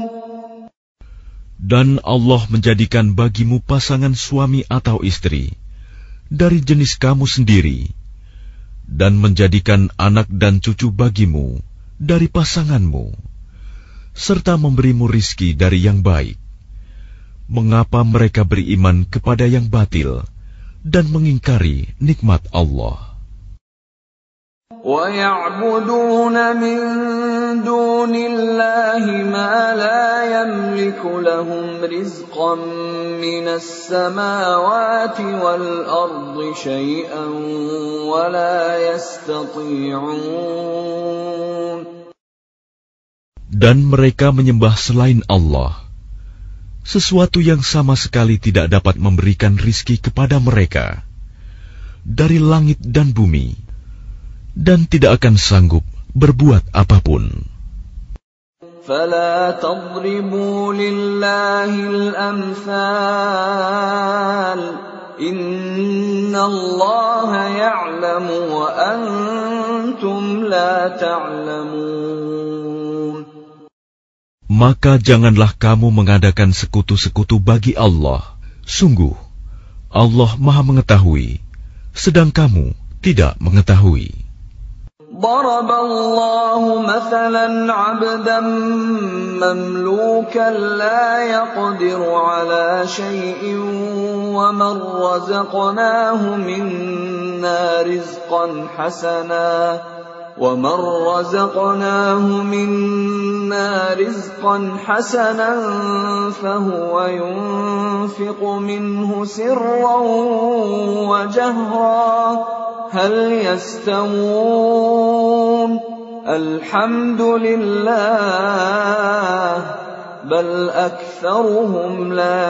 Dan Allah menjadikan bagimu pasangan suami atau istri dari jenis kamu sendiri, dan menjadikan anak dan cucu bagimu dari pasanganmu, serta memberimu rizki dari yang baik. Mengapa mereka beriman kepada yang batil dan mengingkari nikmat Allah? وَيَعْبُدُونَ مِن دُونِ اللَّهِ مَا لَا يَمْلِكُ لَهُمْ رِزْقًا مِّنَ السَّمَاوَاتِ وَالْأَرْضِ شَيْئًا وَلَا يَسْتَطِيعُونَ. Dan mereka menyembah selain Allah sesuatu yang sama sekali tidak dapat memberikan rizki kepada mereka dari langit dan bumi, dan tidak akan sanggup berbuat apapun. فَلَا تَضْرِبُوا لِلَّهِ الْأَمْثَالَ إِنَّ اللَّهَ يَعْلَمُ وَأَنْتُمْ لَا تَعْلَمُونَ. Maka janganlah kamu mengadakan sekutu-sekutu bagi Allah. Sungguh, Allah Maha Mengetahui, sedang kamu tidak mengetahui. ضرب الله مثلا عبدا مملوكا لا يقدر على شيء ومن رزقناه منا رزقا حسنا ومن رزقناه منا رزقا حسنا فهو ينفق منه سرا وجهرا هل يستوون الحمد لله بل أكثرهم لا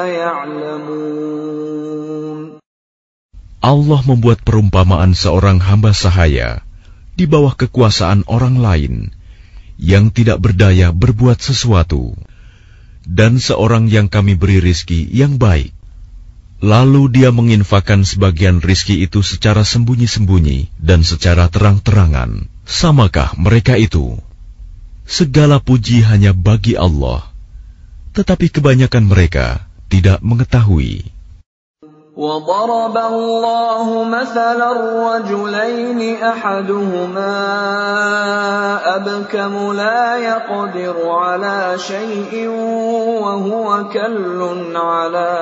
يعلمون. Allah membuat perumpamaan seorang hamba sahaya di bawah kekuasaan orang lain yang tidak berdaya berbuat sesuatu, dan seorang yang kami beri rizki yang baik. Lalu dia menginfakkan sebagian rizki itu secara sembunyi-sembunyi dan secara terang-terangan. Samakah mereka itu? Segala puji hanya bagi Allah, tetapi kebanyakan mereka tidak mengetahui. وَضَرَبَ اللَّهُ مَثَلًا رَّجُلَيْنِ أَحَدُهُمَا أَبْكَمُ لَا يَقْدِرُ عَلَى شَيْءٍ وَهُوَ كَلٌّ عَلَى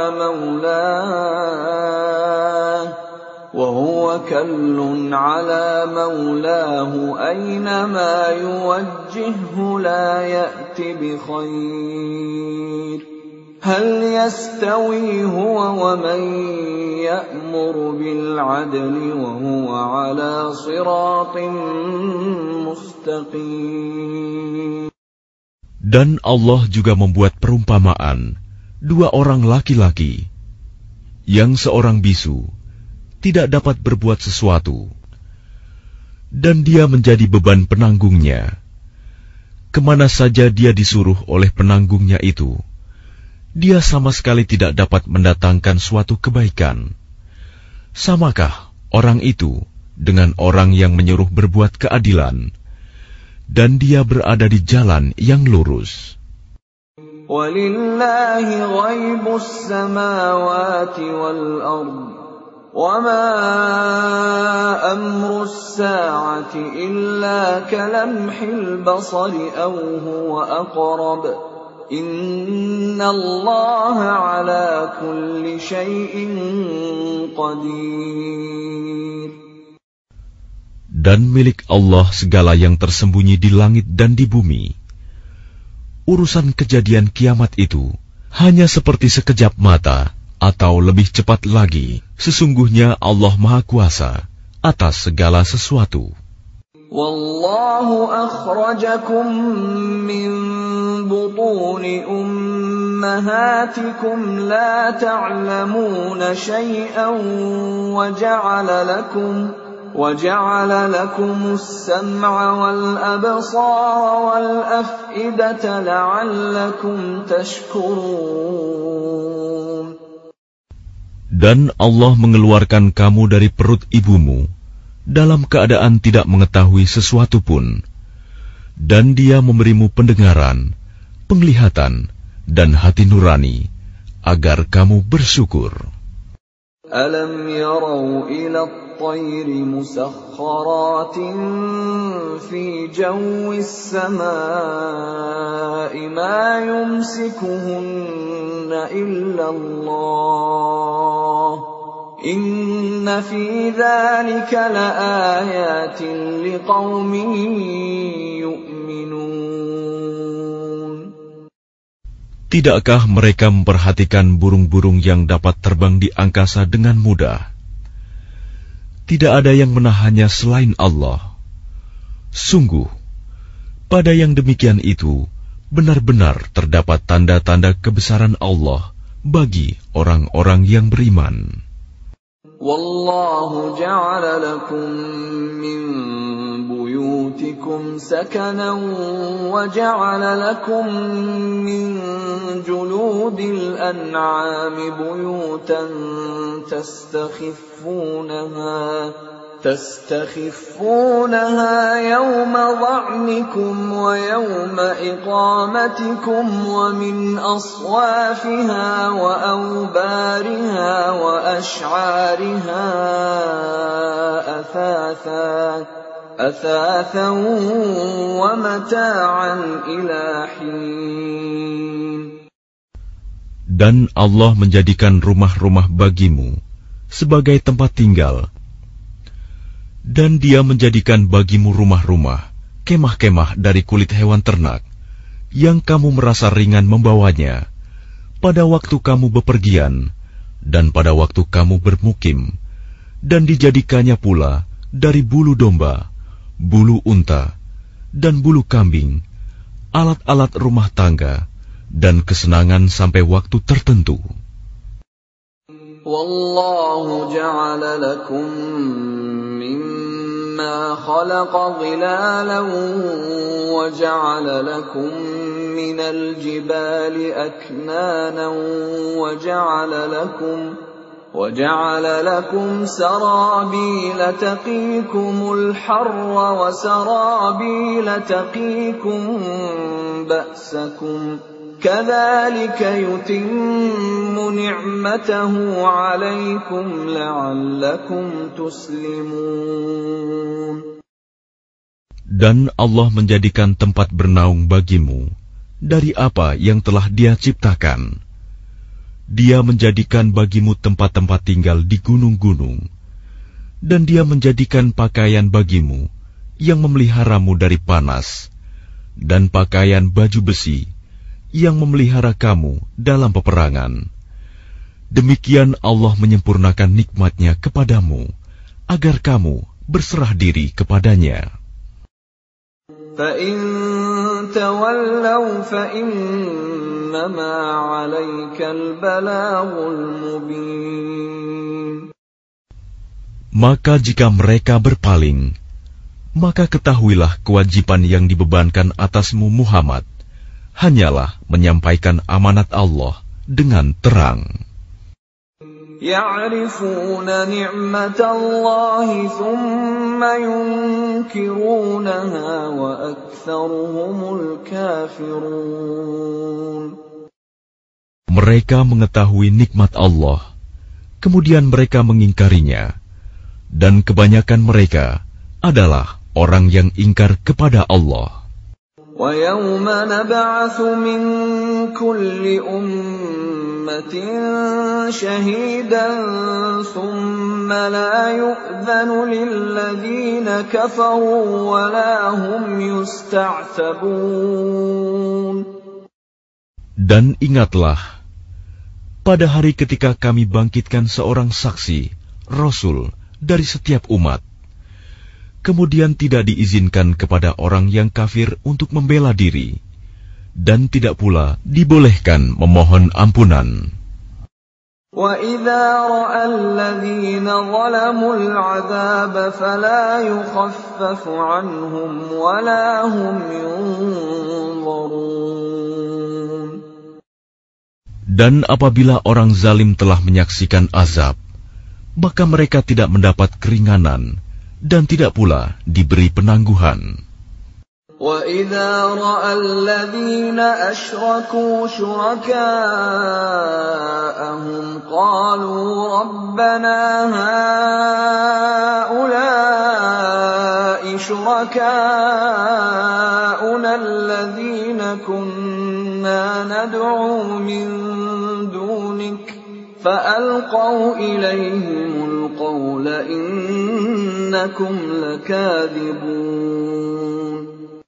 مَوْلَاهُ وَهُوَ كَلٌّ عَلَى مَوْلَاهُ أَيْنَمَا يُوَجِّههُّ لَا يَأْتِ بِخَيْرٍ هل يستوي هو ومن يأمر بالعدل وهو على صراط مستقيم. Dan Allah juga membuat perumpamaan dua orang laki-laki yang seorang bisu tidak dapat berbuat sesuatu dan dia menjadi beban penanggungnya. Kemana saja dia disuruh oleh penanggungnya itu, dia sama sekali tidak dapat mendatangkan suatu kebaikan. Samakah orang itu dengan orang yang menyuruh berbuat keadilan, dan dia berada di jalan yang lurus? Walillahi ghaibus samawati wal ard, wa ma amrus sa'ati illa kalamhil basari aw huwa aqrab. Inna Allah ala kulli syai'in qadir. Dan milik Allah segala yang tersembunyi di langit dan di bumi. Urusan kejadian kiamat itu hanya seperti sekejap mata atau lebih cepat lagi. Sesungguhnya Allah Maha Kuasa atas segala sesuatu. Wallahu akhrajakum min butuni ummahatikum la ta'lamuna shay'an wa ja'ala lakum wa ja'ala lakumus sam'a wal absara wal af'idata la'allakum tashkurun. Dan Allah mengeluarkan kamu dari perut ibumu dalam keadaan tidak mengetahui sesuatu pun, dan Dia memberimu pendengaran, penglihatan, dan hati nurani, agar kamu bersyukur. Alam yarau ila at-tayri musakhkharatin fi jawis samaa'i ma yumsikuhunna illa Allah Inna fi dzalika laayatin liqaumin yu'minun. Tidakkah mereka memperhatikan burung-burung yang dapat terbang di angkasa dengan mudah? Tidak ada yang menahannya selain Allah. Sungguh, pada yang demikian itu benar-benar terdapat tanda-tanda kebesaran Allah bagi orang-orang yang beriman. Wallahu ja'ala lakum min buyutikum sakanan wa ja'ala lakum min juludil an'ami buyutan tastakhiffunaha تستخفونها يوم ظعنكم ويوم إقامتكم ومن أصوافها وأوبارها وأشعارها أثاثا أثاثا ومتاعا إلى حين. Dan Allah menjadikan rumah-rumah bagimu sebagai tempat tinggal. Dan Dia menjadikan bagimu rumah-rumah, kemah-kemah dari kulit hewan ternak, yang kamu merasa ringan membawanya, pada waktu kamu bepergian, dan pada waktu kamu bermukim, dan dijadikannya pula dari bulu domba, bulu unta, dan bulu kambing, alat-alat rumah tangga, dan kesenangan sampai waktu tertentu. Wallahu ja'ala lakum mimma khalaqa dhilalan wa ja'ala lakum minal jibali aknanan wa ja'ala lakum wa ja'ala lakum sarabila taqikumul harra wa sarabila taqikum ba'sakum كذلك يتم نعمته عليكم لعلكم تسلمون. Dan Allah menjadikan tempat bernaung bagimu dari apa yang telah Dia ciptakan. Dia menjadikan bagimu tempat-tempat tinggal di gunung-gunung, dan Dia menjadikan pakaian bagimu yang memeliharamu dari panas, dan pakaian baju besi yang memelihara kamu dalam peperangan. Demikian Allah menyempurnakan nikmat-Nya kepadamu, agar kamu berserah diri kepadanya. فَإِن تَوَلَّوْا فَإِنَّمَا عَلَيْكَ الْبَلَاغُ الْمُبِينُ. Maka jika mereka berpaling, maka ketahuilah kewajiban yang dibebankan atasmu Muhammad hanyalah menyampaikan amanat Allah dengan terang. Ya'rifuna ni'matallahi thumma yunkirunaha wa aktsaruhumul kafirun. Mereka mengetahui nikmat Allah, kemudian mereka mengingkarinya, dan kebanyakan mereka adalah orang yang ingkar kepada Allah. وَيَوْمَ نَبْعَثُ مِنْ كُلِّ أُمَّةٍ شَهِيدًا ثُمَّ لَا يُؤْذَنُ لِلَّذِينَ كَفَرُوا وَلَا هُمْ يُسْتَعْتَبُونَ. Dan ingatlah, pada hari ketika kami bangkitkan seorang saksi, Rasul, dari setiap umat, kemudian tidak diizinkan kepada orang yang kafir untuk membela diri, dan tidak pula dibolehkan memohon ampunan. وَإِذَا رَأَى الَّذِينَ ظَلَمُوا الْعَذَابَ فَلَا يُخَفَّفُ عَنْهُمْ وَلَا هُمْ يُنظَرُونَ. Dan apabila orang zalim telah menyaksikan azab, maka mereka tidak mendapat keringanan, dan tidak pula diberi penangguhan. وَإِذَا رَأَى الَّذِينَ أَشْرَكُوا شُرَكَاءَهُمْ قَالُوا رَبَّنَا هَؤُلَاءِ شُرَكَاؤُنَا الَّذِينَ كُنَّا نَدْعُو مِن دُونِكَ فألقوا إليهم القول إنكم لكاذبون.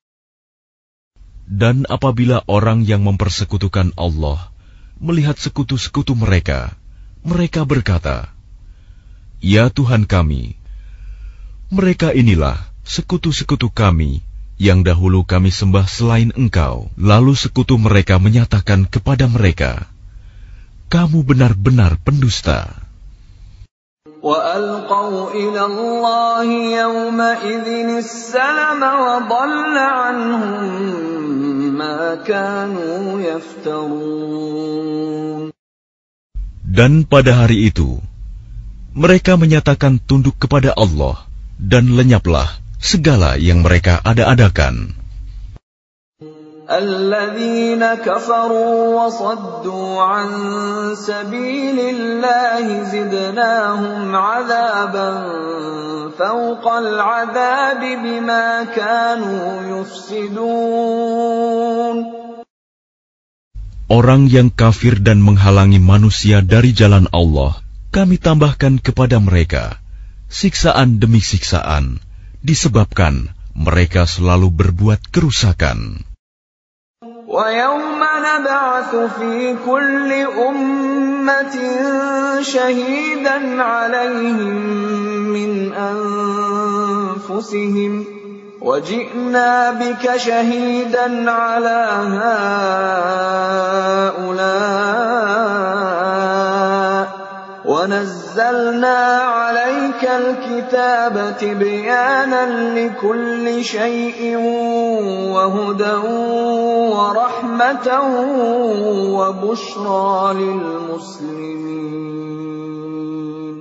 Dan apabila orang yang mempersekutukan Allah melihat sekutu-sekutu mereka, mereka berkata, "Ya Tuhan kami, mereka inilah sekutu-sekutu kami yang dahulu kami sembah selain Engkau." Lalu sekutu mereka menyatakan kepada mereka, "Kamu benar-benar pendusta." وَأَلْقَوْا إِلَى اللَّهِ يَوْمَئِذٍ السَّلَمَ وَضَلَّ عَنْهُمْ مَا كَانُوا يَفْتَرُونَ. Dan pada hari itu, mereka menyatakan tunduk kepada Allah, dan lenyaplah segala yang mereka ada-adakan. الَّذِينَ كَفَرُوا وَصَدُّوا عَن سَبِيلِ اللَّهِ زِدْنَاهُمْ عَذَابًا فَوْقَ الْعَذَابِ بِمَا كَانُوا يُفْسِدُونَ. Orang yang kafir dan menghalangi manusia dari jalan Allah, kami tambahkan kepada mereka siksaan demi siksaan, disebabkan mereka selalu berbuat kerusakan. وَيَوْمَ نَبْعَثُ فِي كُلِّ أُمَّةٍ شَهِيدًا عَلَيْهِمْ مِنْ أَنفُسِهِمْ وَجِئْنَا بِكَ شَهِيدًا عَلَى هَؤُلَاءِ وَنَزَّلْنَا عَلَيْكَ الْكِتَابَ تِبْيَانًا لِكُلِّ شَيْءٍ وَهُدًى وَرَحْمَةً وَبُشْرَى لِلْمُسْلِمِينَ.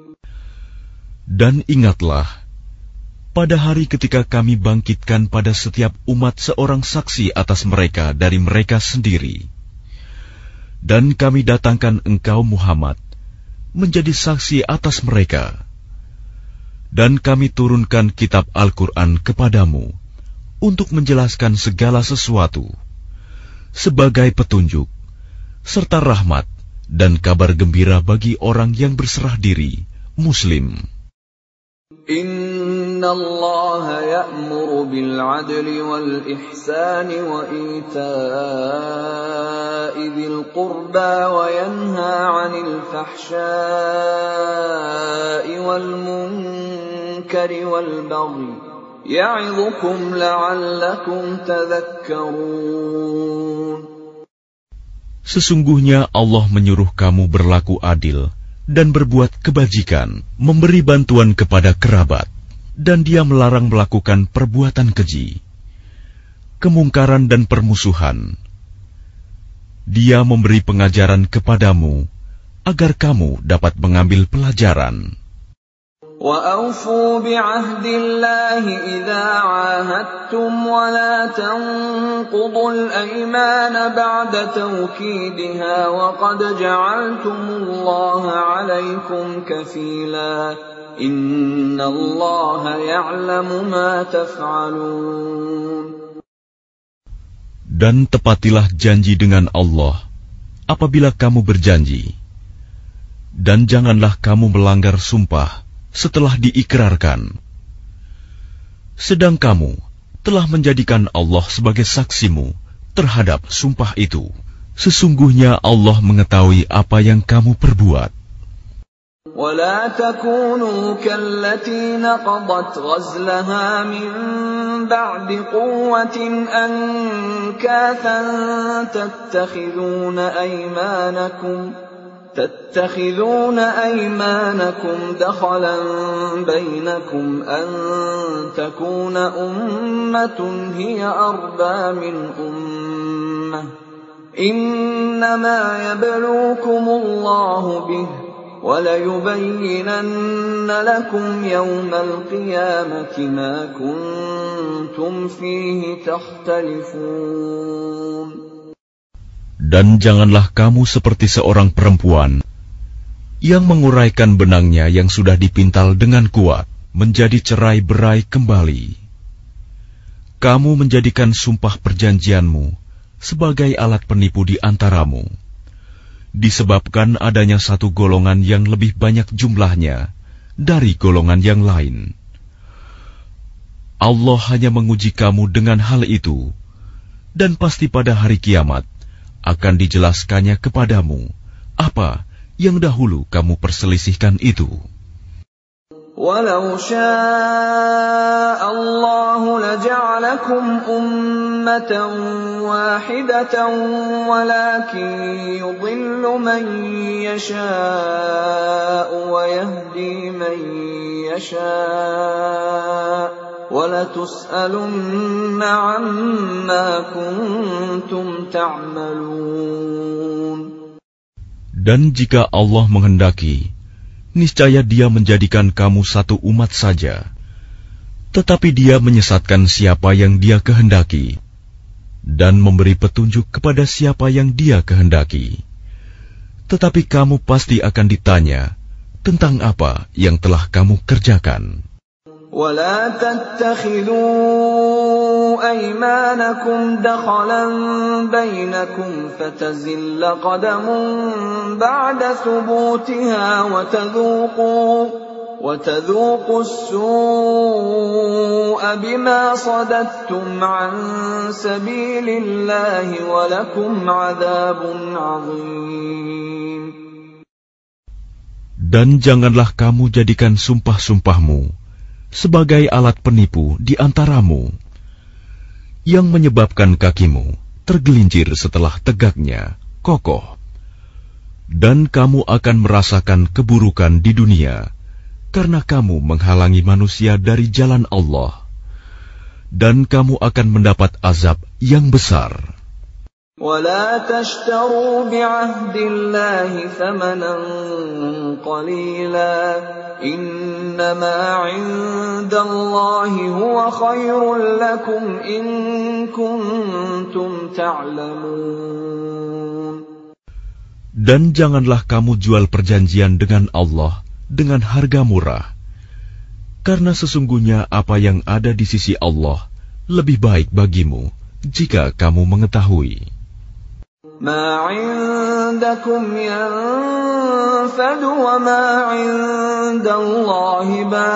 Dan ingatlah, pada hari ketika kami bangkitkan pada setiap umat seorang saksi atas mereka dari mereka sendiri, dan kami datangkan engkau Muhammad menjadi saksi atas mereka, dan kami turunkan kitab Al-Quran kepadamu untuk menjelaskan segala sesuatu sebagai petunjuk serta rahmat dan kabar gembira bagi orang yang berserah diri Muslim. Inna Allah ya'muru bil 'adli wal ihsani wa ita'i dzil qurba wa yanha 'anil fahsya'i wal munkari wal baghi ya'idhukum la'allakum tadhakkarun. Sesungguhnya Allah menyuruh kamu berlaku adil dan berbuat kebajikan, memberi bantuan kepada kerabat, dan Dia melarang melakukan perbuatan keji, kemungkaran dan permusuhan. Dia memberi pengajaran kepadamu agar kamu dapat mengambil pelajaran. وَأَوْفُوا بِعَهْدِ اللَّهِ إِذَا عَاهَدتُّمْ وَلَا تَنقُضُوا الْأَيْمَانَ بَعْدَ تَوْكِيدِهَا وَقَدْ جَعَلْتُمُ اللَّهَ عَلَيْكُمْ كَفِيلًا إِنَّ اللَّهَ يَعْلَمُ مَا تَفْعَلُونَ. Dan tepatilah janji dengan Allah apabila kamu berjanji, dan janganlah kamu melanggar sumpah setelah diikrarkan. Sedang kamu telah menjadikan Allah sebagai saksimu terhadap sumpah itu. Sesungguhnya Allah mengetahui apa yang kamu perbuat. وَلَا تَكُونُوا كَالَّتِي نَقَضَتْ غَزْلَهَا مِنْ بَعْدِ قُوَّةٍ أَنْكَاثًا تَتَّخِذُونَ أَيْمَانَكُمْ تتخذون أيمانكم دخلا بينكم أن تكون أمة هي أربى من أمة إنما يبلوكم الله به وَلَيُبَيِّنَنَّ لَكُمْ يَوْمَ الْقِيَامَةِ مَا كُنْتُمْ فِيهِ تَخْتَلِفُونَ. Dan janganlah kamu seperti seorang perempuan yang menguraikan benangnya yang sudah dipintal dengan kuat menjadi cerai-berai kembali. Kamu menjadikan sumpah perjanjianmu sebagai alat penipu di antaramu, disebabkan adanya satu golongan yang lebih banyak jumlahnya dari golongan yang lain. Allah hanya menguji kamu dengan hal itu, dan pasti pada hari kiamat akan dijelaskannya kepadamu apa yang dahulu kamu perselisihkan itu. Walau syaa Allah laja'alakum ummatan wahidatan walakin yudhillu man yasha'u wa yahdi man yasha' wa la tus'alunna 'amma kuntum ta'malun. Dan jika Allah menghendaki, niscaya Dia menjadikan kamu satu umat saja, tetapi Dia menyesatkan siapa yang Dia kehendaki, dan memberi petunjuk kepada siapa yang Dia kehendaki. Tetapi kamu pasti akan ditanya tentang apa yang telah kamu kerjakan. وَلَا تَتَّخِذُوا أَيْمَانَكُمْ دَخَلًا بَيْنَكُمْ فَتَزِلَّ قَدَمٌ بَعْدَ ثُبُوتِهَا وَتَذُوقُوا وَتَذُوقُوا السُّوءَ بِمَا صَدَدتُّمْ عَن سَبِيلِ اللَّهِ وَلَكُمْ عَذَابٌ عَظِيمٌ. Dan janganlah kamu jadikan sumpah-sumpahmu sebagai alat penipu di antaramu, yang menyebabkan kakimu tergelincir setelah tegaknya kokoh, dan kamu akan merasakan keburukan di dunia karena kamu menghalangi manusia dari jalan Allah, dan kamu akan mendapat azab yang besar. وَلَا تَشْتَرُوا بِعَهْدِ اللَّهِ ثَمَنًا قَلِيلًا إِنَّمَا عِندَ اللَّهِ هُوَ خَيْرٌ لَكُمْ إِن كُنتُمْ تَعْلَمُونَ. Dan janganlah kamu jual perjanjian dengan Allah dengan harga murah, karena sesungguhnya apa yang ada di sisi Allah lebih baik bagimu jika kamu mengetahui. مَا عِندَكُمْ يَنفَدُ وَمَا عِندَ اللَّهِ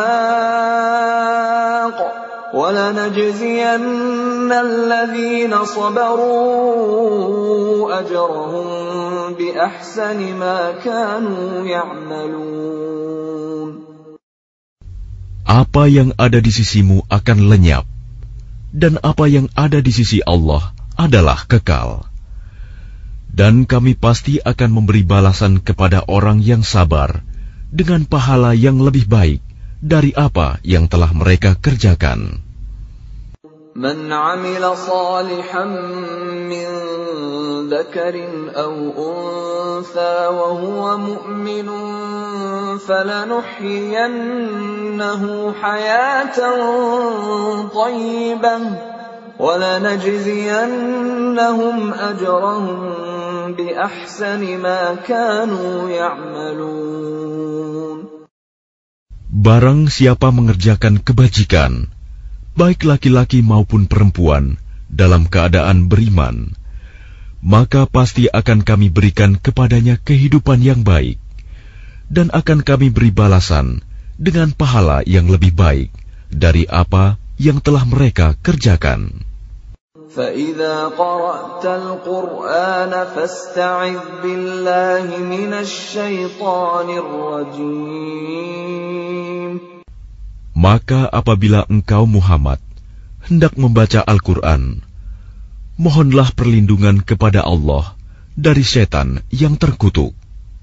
بَاقٍ وَلَنَجْزِيَنَّ الَّذِينَ صَبَرُوا أَجْرَهُم بِأَحْسَنِ مَا كَانُوا يَعْمَلُونَ. Apa yang ada di sisimu akan lenyap, dan apa yang ada di sisi Allah adalah kekal. Dan kami pasti akan memberi balasan kepada orang yang sabar dengan pahala yang lebih baik dari apa yang telah mereka kerjakan. Man 'amila salihan min dzakarin aw untha wa huwa mu'minun falanuhyiyannahu hayatan thayyibah wa lanajziyannahum ajrahum biahsani ma kanu ya'malun. Barang siapa mengerjakan kebajikan, baik laki-laki maupun perempuan, dalam keadaan beriman, maka pasti akan kami berikan kepadanya kehidupan yang baik, dan akan kami beri balasan dengan pahala yang lebih baik dari apa yang telah mereka kerjakan. فَإِذَا قَرَأْتَ الْقُرْآنَ فَاسْتَعِذْ بِاللَّهِ مِنَ الشَّيْطَانِ الرَّجِيمِ. Maka apabila engkau Muhammad hendak membaca Al-Quran, mohonlah perlindungan kepada Allah dari setan yang terkutuk.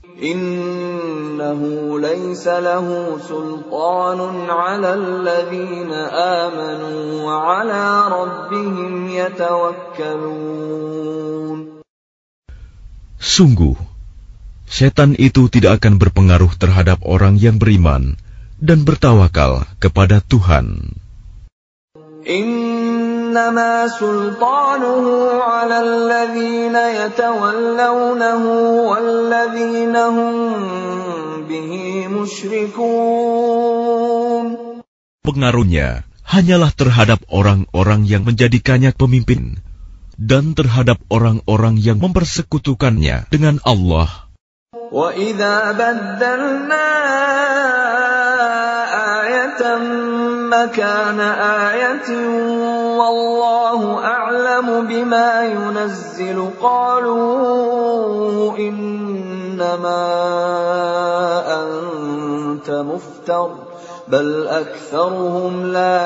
Innahu laysa lahu sultanun 'alal ladzina amanu wa 'ala rabbihim yatawakkalun. Sungguh, setan itu tidak akan berpengaruh terhadap orang yang beriman dan bertawakal kepada Tuhan. Innama sultanuhu 'alal ladzina yatawallawnahu walladzina hum bihi musyrikun. Pengaruhnya hanyalah terhadap orang-orang yang menjadikannya pemimpin dan terhadap orang-orang yang mempersekutukannya dengan Allah. وَإِذَا بَدَّلْنَا آيَةً مَكَانَ آيَةٍ وَاللَّهُ أَعْلَمُ بِمَا يُنَزِّلُ قَالُوا إِنَّمَا أَنْتَ مُفْتَرٍ بَلْ أَكْثَرُهُمْ لَا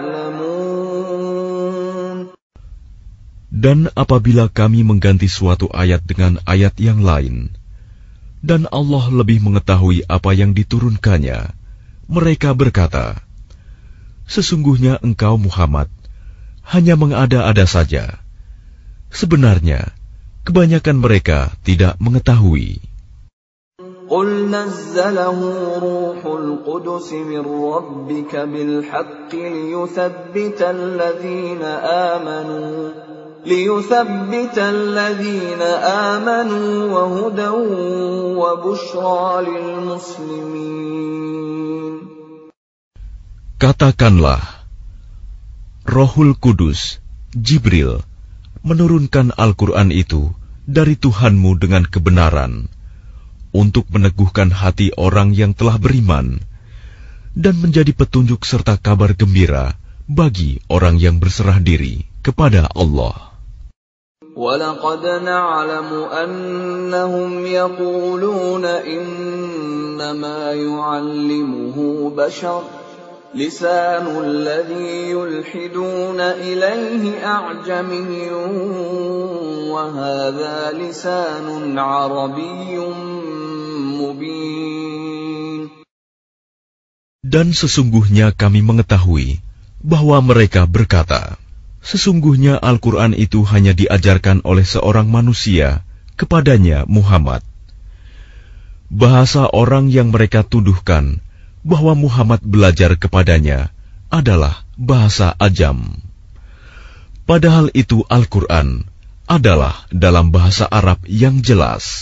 يَعْلَمُونَ. Dan apabila kami mengganti suatu ayat dengan ayat yang lain, dan Allah lebih mengetahui apa yang diturunkannya, mereka berkata, sesungguhnya engkau Muhammad hanya mengada-ada saja. Sebenarnya, kebanyakan mereka tidak mengetahui. قُلْ نَزَّلَهُ رُوحُ الْقُدُسِ مِنْ رَبِّكَ بِالْحَقِّ لِيُثَبِّتَ الَّذِينَ آمَنُوا لِيُثَبِّتَ الَّذِينَ آمَنُوا وَهُدًى وَبُشْرَى لِلْمُسْلِمِينَ. Katakanlah, Rohul Kudus, Jibril, menurunkan Al-Quran itu dari Tuhanmu dengan kebenaran, untuk meneguhkan hati orang yang telah beriman, dan menjadi petunjuk serta kabar gembira bagi orang yang berserah diri kepada Allah. وَلَقَدْ نَعْلَمُ أَنَّهُمْ يَقُولُونَ إِنَّمَا يُعَلِّمُهُ بَشَرٌ لِسَانُ الَّذِي يُلْحِدُونَ إِلَيْهِ أَعْجَمِيٌّ وَهَذَا لِسَانٌ عَرَبِيٌّ مُبِينٌ. Dan sesungguhnya kami mengetahui bahwa mereka berkata, sesungguhnya Al-Quran itu hanya diajarkan oleh seorang manusia kepadanya Muhammad. Bahasa orang yang mereka tuduhkan bahwa Muhammad belajar kepadanya adalah bahasa Ajam. Padahal itu Al-Quran adalah dalam bahasa Arab yang jelas.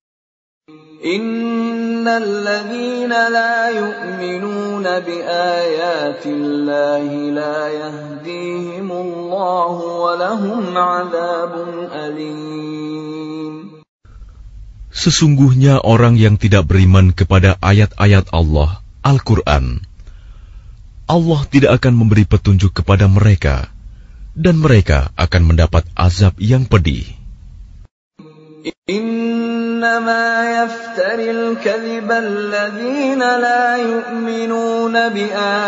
Innal ladzina la yu'minuna bi ayatillahi la yahdihimullahu wa lahum 'adzabun alim. Sesungguhnya orang yang tidak beriman kepada ayat-ayat Allah, Al-Quran, Allah tidak akan memberi petunjuk kepada mereka, dan mereka akan mendapat azab yang pedih. Innama yaftaril kadhiba alladhina la yu'minuna bi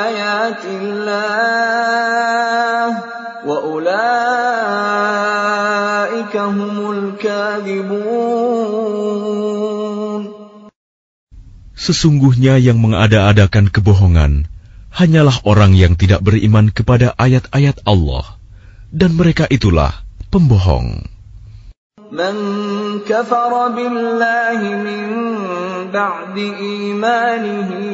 ayatillah wa ulaika humul kadhibun. Sesungguhnya yang mengada-adakan kebohongan hanyalah orang yang tidak beriman kepada ayat-ayat Allah, dan mereka itulah pembohong. Man kafara billahi min ba'di imanihi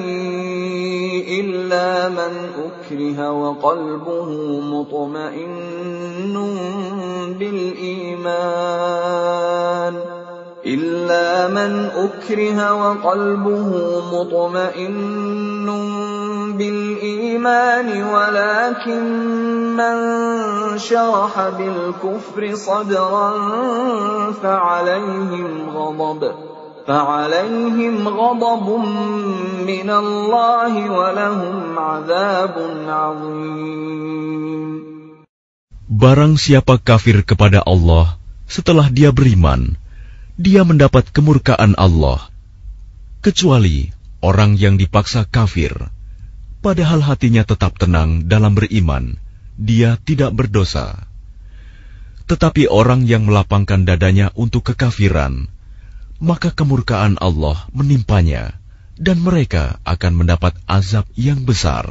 illa man ukriha wa qalbuhu mutma'innun bil iman إلا من أكره وقلبه مطمئن بالإيمان ولكن من شرح بالكفر صدرا فعليهم غضب فعليهم غضب من الله ولهم عذاب عظيم. Barang siapa kafir kepada Allah setelah dia beriman, dia mendapat kemurkaan Allah, kecuali orang yang dipaksa kafir, padahal hatinya tetap tenang dalam beriman, dia tidak berdosa. Tetapi orang yang melapangkan dadanya untuk kekafiran, maka kemurkaan Allah menimpanya, dan mereka akan mendapat azab yang besar.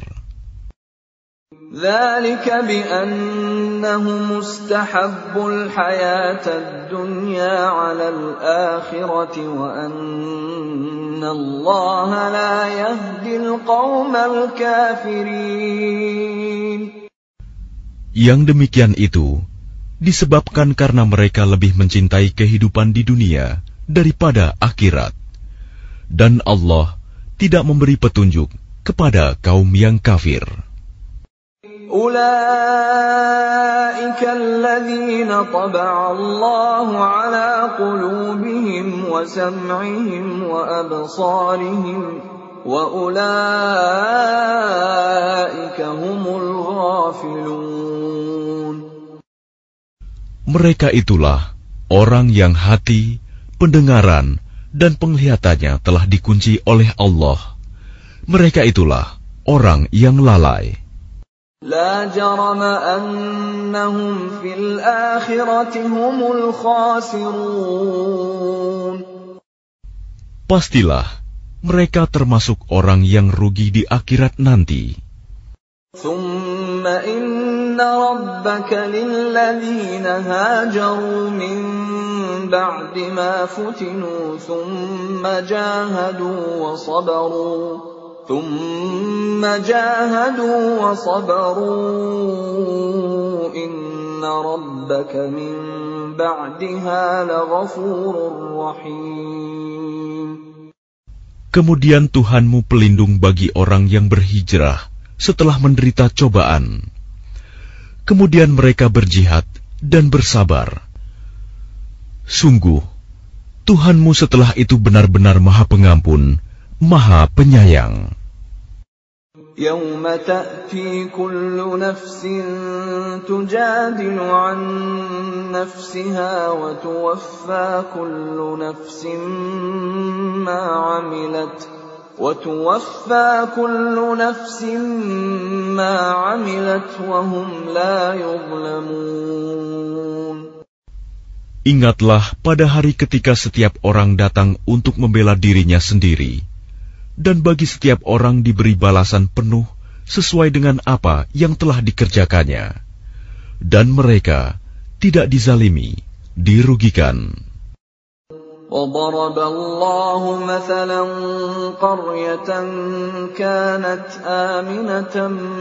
ذلك بأنهم استحبوا الحياة الدنيا على الآخرة وأن الله لا يهدي القوم الكافرين. Yang demikian itu disebabkan karena mereka lebih mencintai kehidupan di dunia daripada akhirat, dan Allah tidak memberi petunjuk kepada kaum yang kafir. أولئك الذين طبع الله على قلوبهم وسمعهم وأبصارهم وأولئك هم الغافلون. Mereka itulah orang yang hati, pendengaran, dan penglihatannya telah dikunci oleh Allah. Mereka itulah orang yang lalai. لا جرم أنهم في الآخرة هم الخاسرون. Pastilah mereka termasuk orang yang rugi di akhirat nanti. ثم إن ربك للذين هاجروا من بعد ما فتنوا ثم جاهدوا وصبروا ثم جاهدوا وصبروا إن ربك من بعدها لغفور رحيم. Kemudian Tuhanmu pelindung bagi orang yang berhijrah setelah menderita cobaan. Kemudian mereka berjihad dan bersabar. Sungguh, Tuhanmu setelah itu benar-benar Maha Pengampun, Maha Penyayang. يوم تأتي كل نفس تجادل عن نفسها وتوفى كل نفس ما عملت وتوفى كل نفس ما عملت وهم لا يظلمون. Ingatlah pada hari ketika setiap orang datang untuk membela dirinya sendiri, dan bagi setiap orang diberi balasan penuh sesuai dengan apa yang telah dikerjakannya, dan mereka tidak dizalimi, dirugikan. وضرب الله مثلا قرية كانت آمنة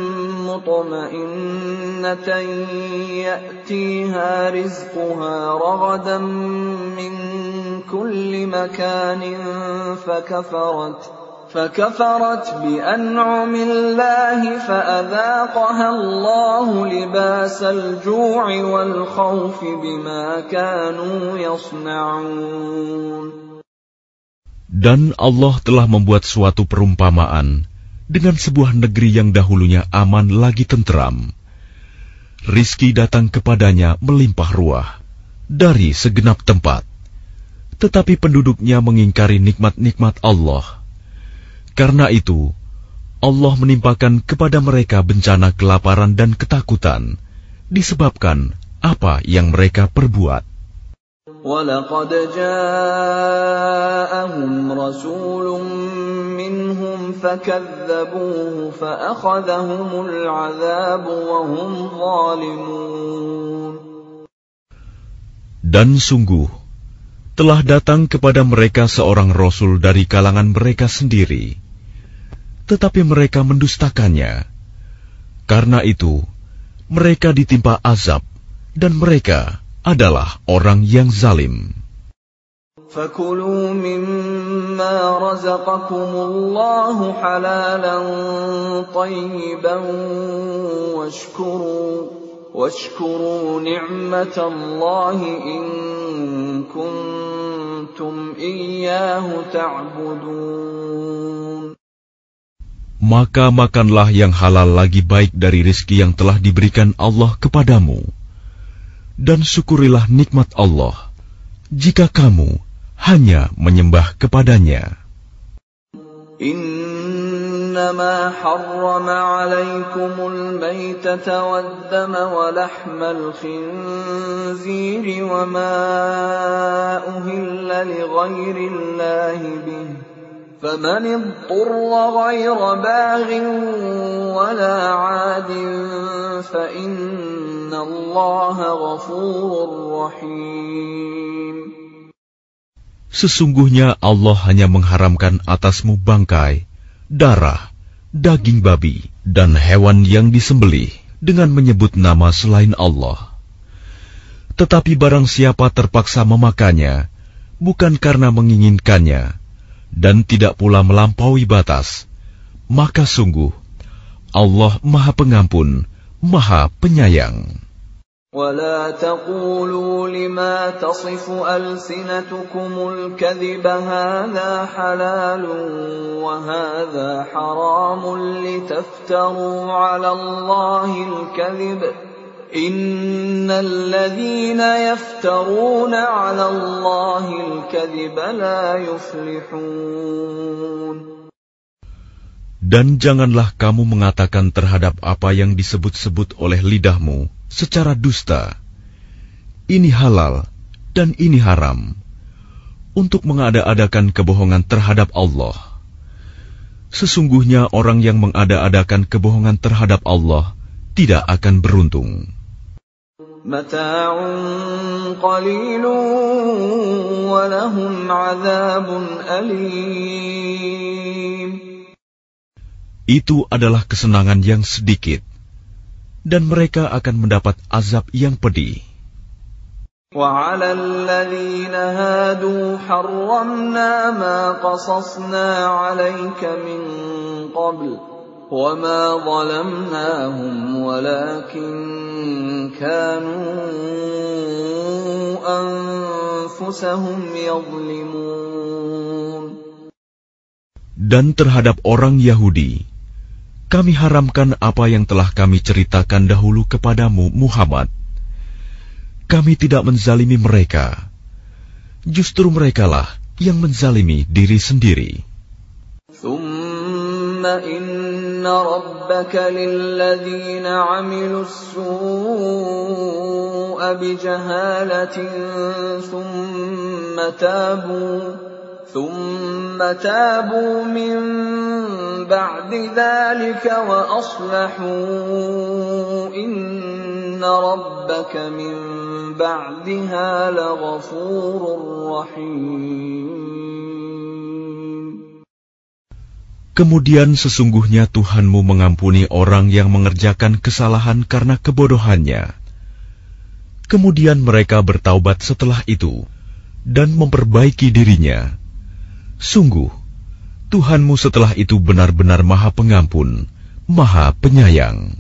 مطمئنة يأتيها رزقها رغدا من كل مكان فكفرت فكفرت بأنعم الله فأذاقها الله لباس الجوع والخوف بما كانوا يصنعون. Dan Allah telah membuat suatu perumpamaan dengan sebuah negeri yang dahulunya aman lagi tenteram. Rizki datang kepadanya melimpah ruah dari segenap tempat, tetapi penduduknya mengingkari nikmat-nikmat Allah. Karena itu, Allah menimpakan kepada mereka bencana kelaparan dan ketakutan, disebabkan apa yang mereka perbuat. وَلَقَدْ جَاءَهُمْ رَسُولٌ مِّنْهُمْ فَكَذَّبُوهُ فَأَخَذَهُمُ الْعَذَابُ وَهُمْ ظَالِمُونَ. Dan sungguh, telah datang kepada mereka seorang Rasul dari kalangan mereka sendiri, tetapi mereka mendustakannya. Karena itu, mereka ditimpa azab, dan mereka adalah orang yang zalim. فَكُلُوا مِمَّا رَزَقَكُمُ اللَّهُ حَلَالًا طَيِّبًا وَاشْكُرُوا وَاشْكُرُوا نِعْمَةَ اللَّهِ إِن كُنتُمْ إِيَّاهُ تَعْبُدُونَ. Maka makanlah yang halal lagi baik dari rizki yang telah diberikan Allah kepadamu, dan syukurilah nikmat Allah jika kamu hanya menyembah kepadanya. إنما حرم عليكم الميتة والدم ولحم الخنزير وما أهل لغير الله به فمن اضطر غير باغ ولا عاد فإن الله غفور رحيم. Sesungguhnya Allah hanya mengharamkan atasmu bangkai, darah, daging babi, dan hewan yang disembelih dengan menyebut nama selain Allah. Tetapi barang siapa terpaksa memakannya, bukan karena menginginkannya, dan tidak pula melampaui batas, maka sungguh Allah Maha Pengampun, Maha Penyayang. ولا تقولوا لما تصف ألسنتكم الكذب هذا حلال وهذا حرام لتفتروا على الله الكذب إن الذين يفترون على الله الكذب لا يفلحون. Dan janganlah kamu mengatakan terhadap apa yang disebut-sebut oleh lidahmu secara dusta, ini halal dan ini haram, untuk mengada-adakan kebohongan terhadap Allah. Sesungguhnya orang yang mengada-adakan kebohongan terhadap Allah tidak akan beruntung. Mata'un qalilun wa lahum 'adzabun alim. Itu adalah kesenangan yang sedikit, dan mereka akan mendapat azab yang pedih. وَعَلَى الَّذِينَ هَادُوا حَرَّمْنَا مَا قَصَصْنَا عَلَيْكَ مِنْ قَبْلُ وَمَا ظَلَمْنَاهُمْ وَلَكِنْ كَانُوا أَنفُسَهُمْ يَظْلِمُونَ. Dan terhadap orang Yahudi, kami haramkan apa yang telah kami ceritakan dahulu kepadamu, Muhammad. Kami tidak menzalimi mereka. Justru merekalah yang menzalimi diri sendiri. Thumma inna rabbaka lilladhina 'amilu as-su'a bijahalatin thumma tabu ثم تابوا من بعد ذلك وأصلحوا إن ربك من بعدها لغفور رحيم. Kemudian sesungguhnya Tuhanmu mengampuni orang yang mengerjakan kesalahan karena kebodohannya. Kemudian mereka bertaubat setelah itu dan memperbaiki dirinya. Sungguh, Tuhanmu setelah itu benar-benar Maha Pengampun, Maha Penyayang.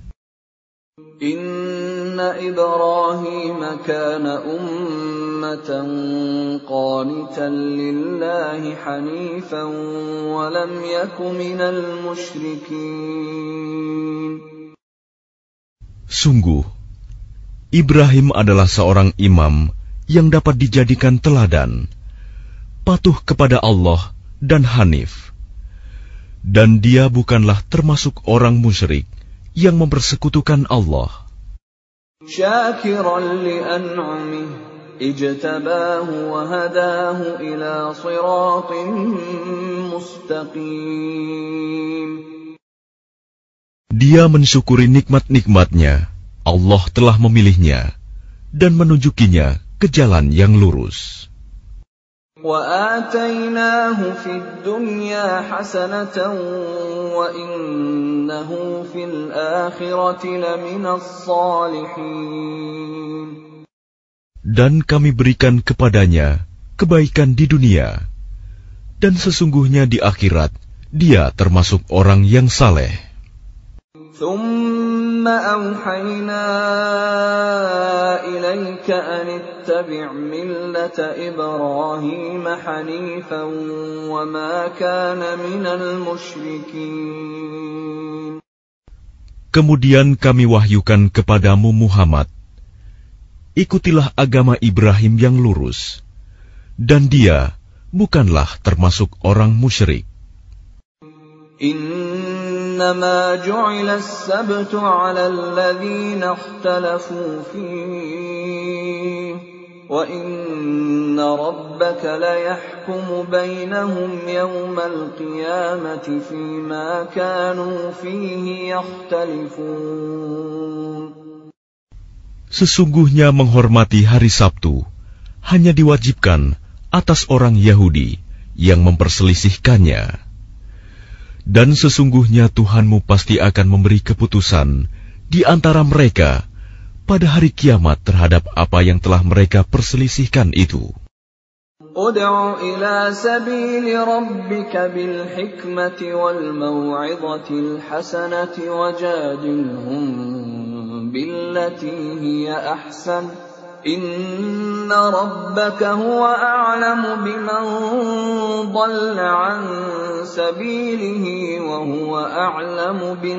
Inna Ibrahim kana ummatan qanitan lillahi hanifan wa lam yaku minal musyrikin. Sungguh, Ibrahim adalah seorang imam yang dapat dijadikan teladan, patuh kepada Allah dan hanif, dan dia bukanlah termasuk orang musyrik yang mempersekutukan Allah. Syakiran li an'amihi ijtabahu wa hadahu ila siratin mustaqim. Dia mensyukuri nikmat-nikmatnya, Allah telah memilihnya dan menunjukinya ke jalan yang lurus. وَآتَيْنَاهُ فِي الدُّنْيَا حَسَنَةً وَإِنَّهُ فِي الْآخِرَةِ لَمِنَ الصَّالِحِينَ. Dan kami berikan kepadanya kebaikan di dunia, dan sesungguhnya di akhirat dia termasuk orang yang saleh. ثُمَّ أَوْحَيْنَا إِلَيْكَ أَنِ اتَّبِعْ مِلَّةَ إِبْرَاهِيمَ حَنِيفًا وَمَا كَانَ مِنَ الْمُشْرِكِينَ. Kemudian kami wahyukan kepadamu Muhammad, ikutilah agama Ibrahim yang lurus, dan dia bukanlah termasuk orang musyrik. إنما جعل السبت على الذين اختلفوا فيه وإن ربك ليحكم بينهم يوم القيامة فيما كانوا فيه يختلفون. Sesungguhnya menghormati hari Sabtu hanya diwajibkan atas orang Yahudi yang memperselisihkannya. Dan sesungguhnya Tuhanmu pasti akan memberi keputusan di antara mereka pada hari kiamat terhadap apa yang telah mereka perselisihkan itu. Ud'u ila sabili rabbika bil hikmati wal maw'idhatil hasanati wajadilhum بالتي هي أحسن إن ربك هو أعلم بمن ضل عن سبيله وهو أعلم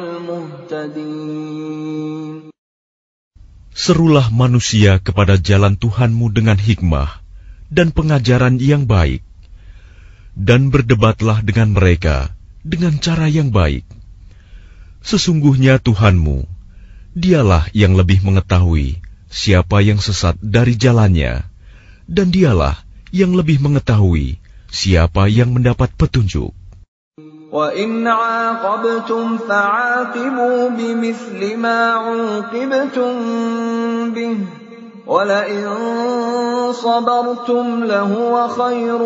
بالمهتدين. Serulah manusia kepada jalan Tuhanmu dengan hikmah dan pengajaran yang baik, dan berdebatlah dengan mereka dengan cara yang baik. Sesungguhnya Tuhanmu, Dialah yang lebih mengetahui siapa yang sesat dari jalannya, dan Dialah yang lebih mengetahui siapa yang mendapat petunjuk. وَإِنْ عَاقَبْتُمْ فَعَاقِبُوا بِمِثْلِ مَا عُوقِبْتُمْ بِهِ وَلَئِنْ صَبَرْتُمْ لَهُوَ خَيْرٌ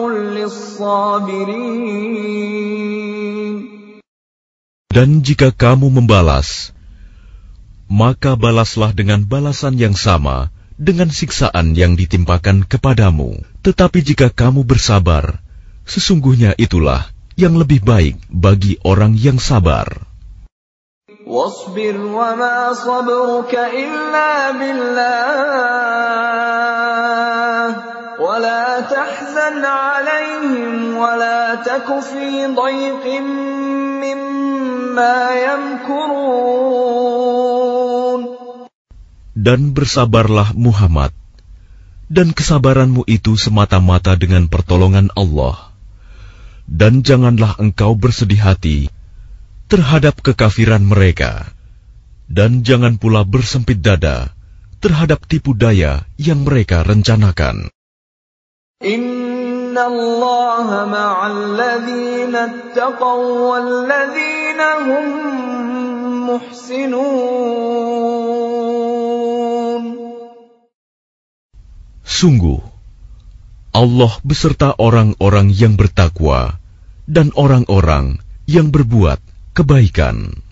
لِلصَّابِرِينَ. Dan jika kamu membalas, maka balaslah dengan balasan yang sama dengan siksaan yang ditimpakan kepadamu. Tetapi jika kamu bersabar, sesungguhnya itulah yang lebih baik bagi orang yang sabar. وَاصْبِرْ وَمَا صَبْرُكَ إِلَّا بِاللَّهِ وَلَا تَحْزَنْ عَلَيْهِمْ وَلَا تَكُ فِي ضَيْقٍ مِّمَّا يَمْكُرُونَ. Dan bersabarlah Muhammad, dan kesabaranmu itu semata-mata dengan pertolongan Allah. Dan janganlah engkau bersedih hati terhadap kekafiran mereka, dan jangan pula bersempit dada terhadap tipu daya yang mereka rencanakan. Inna Allaha ma'al ladzina ittaqaw wal ladzina hum muhsinun. Sungguh, Allah beserta orang-orang yang bertakwa dan orang-orang yang berbuat kebaikan.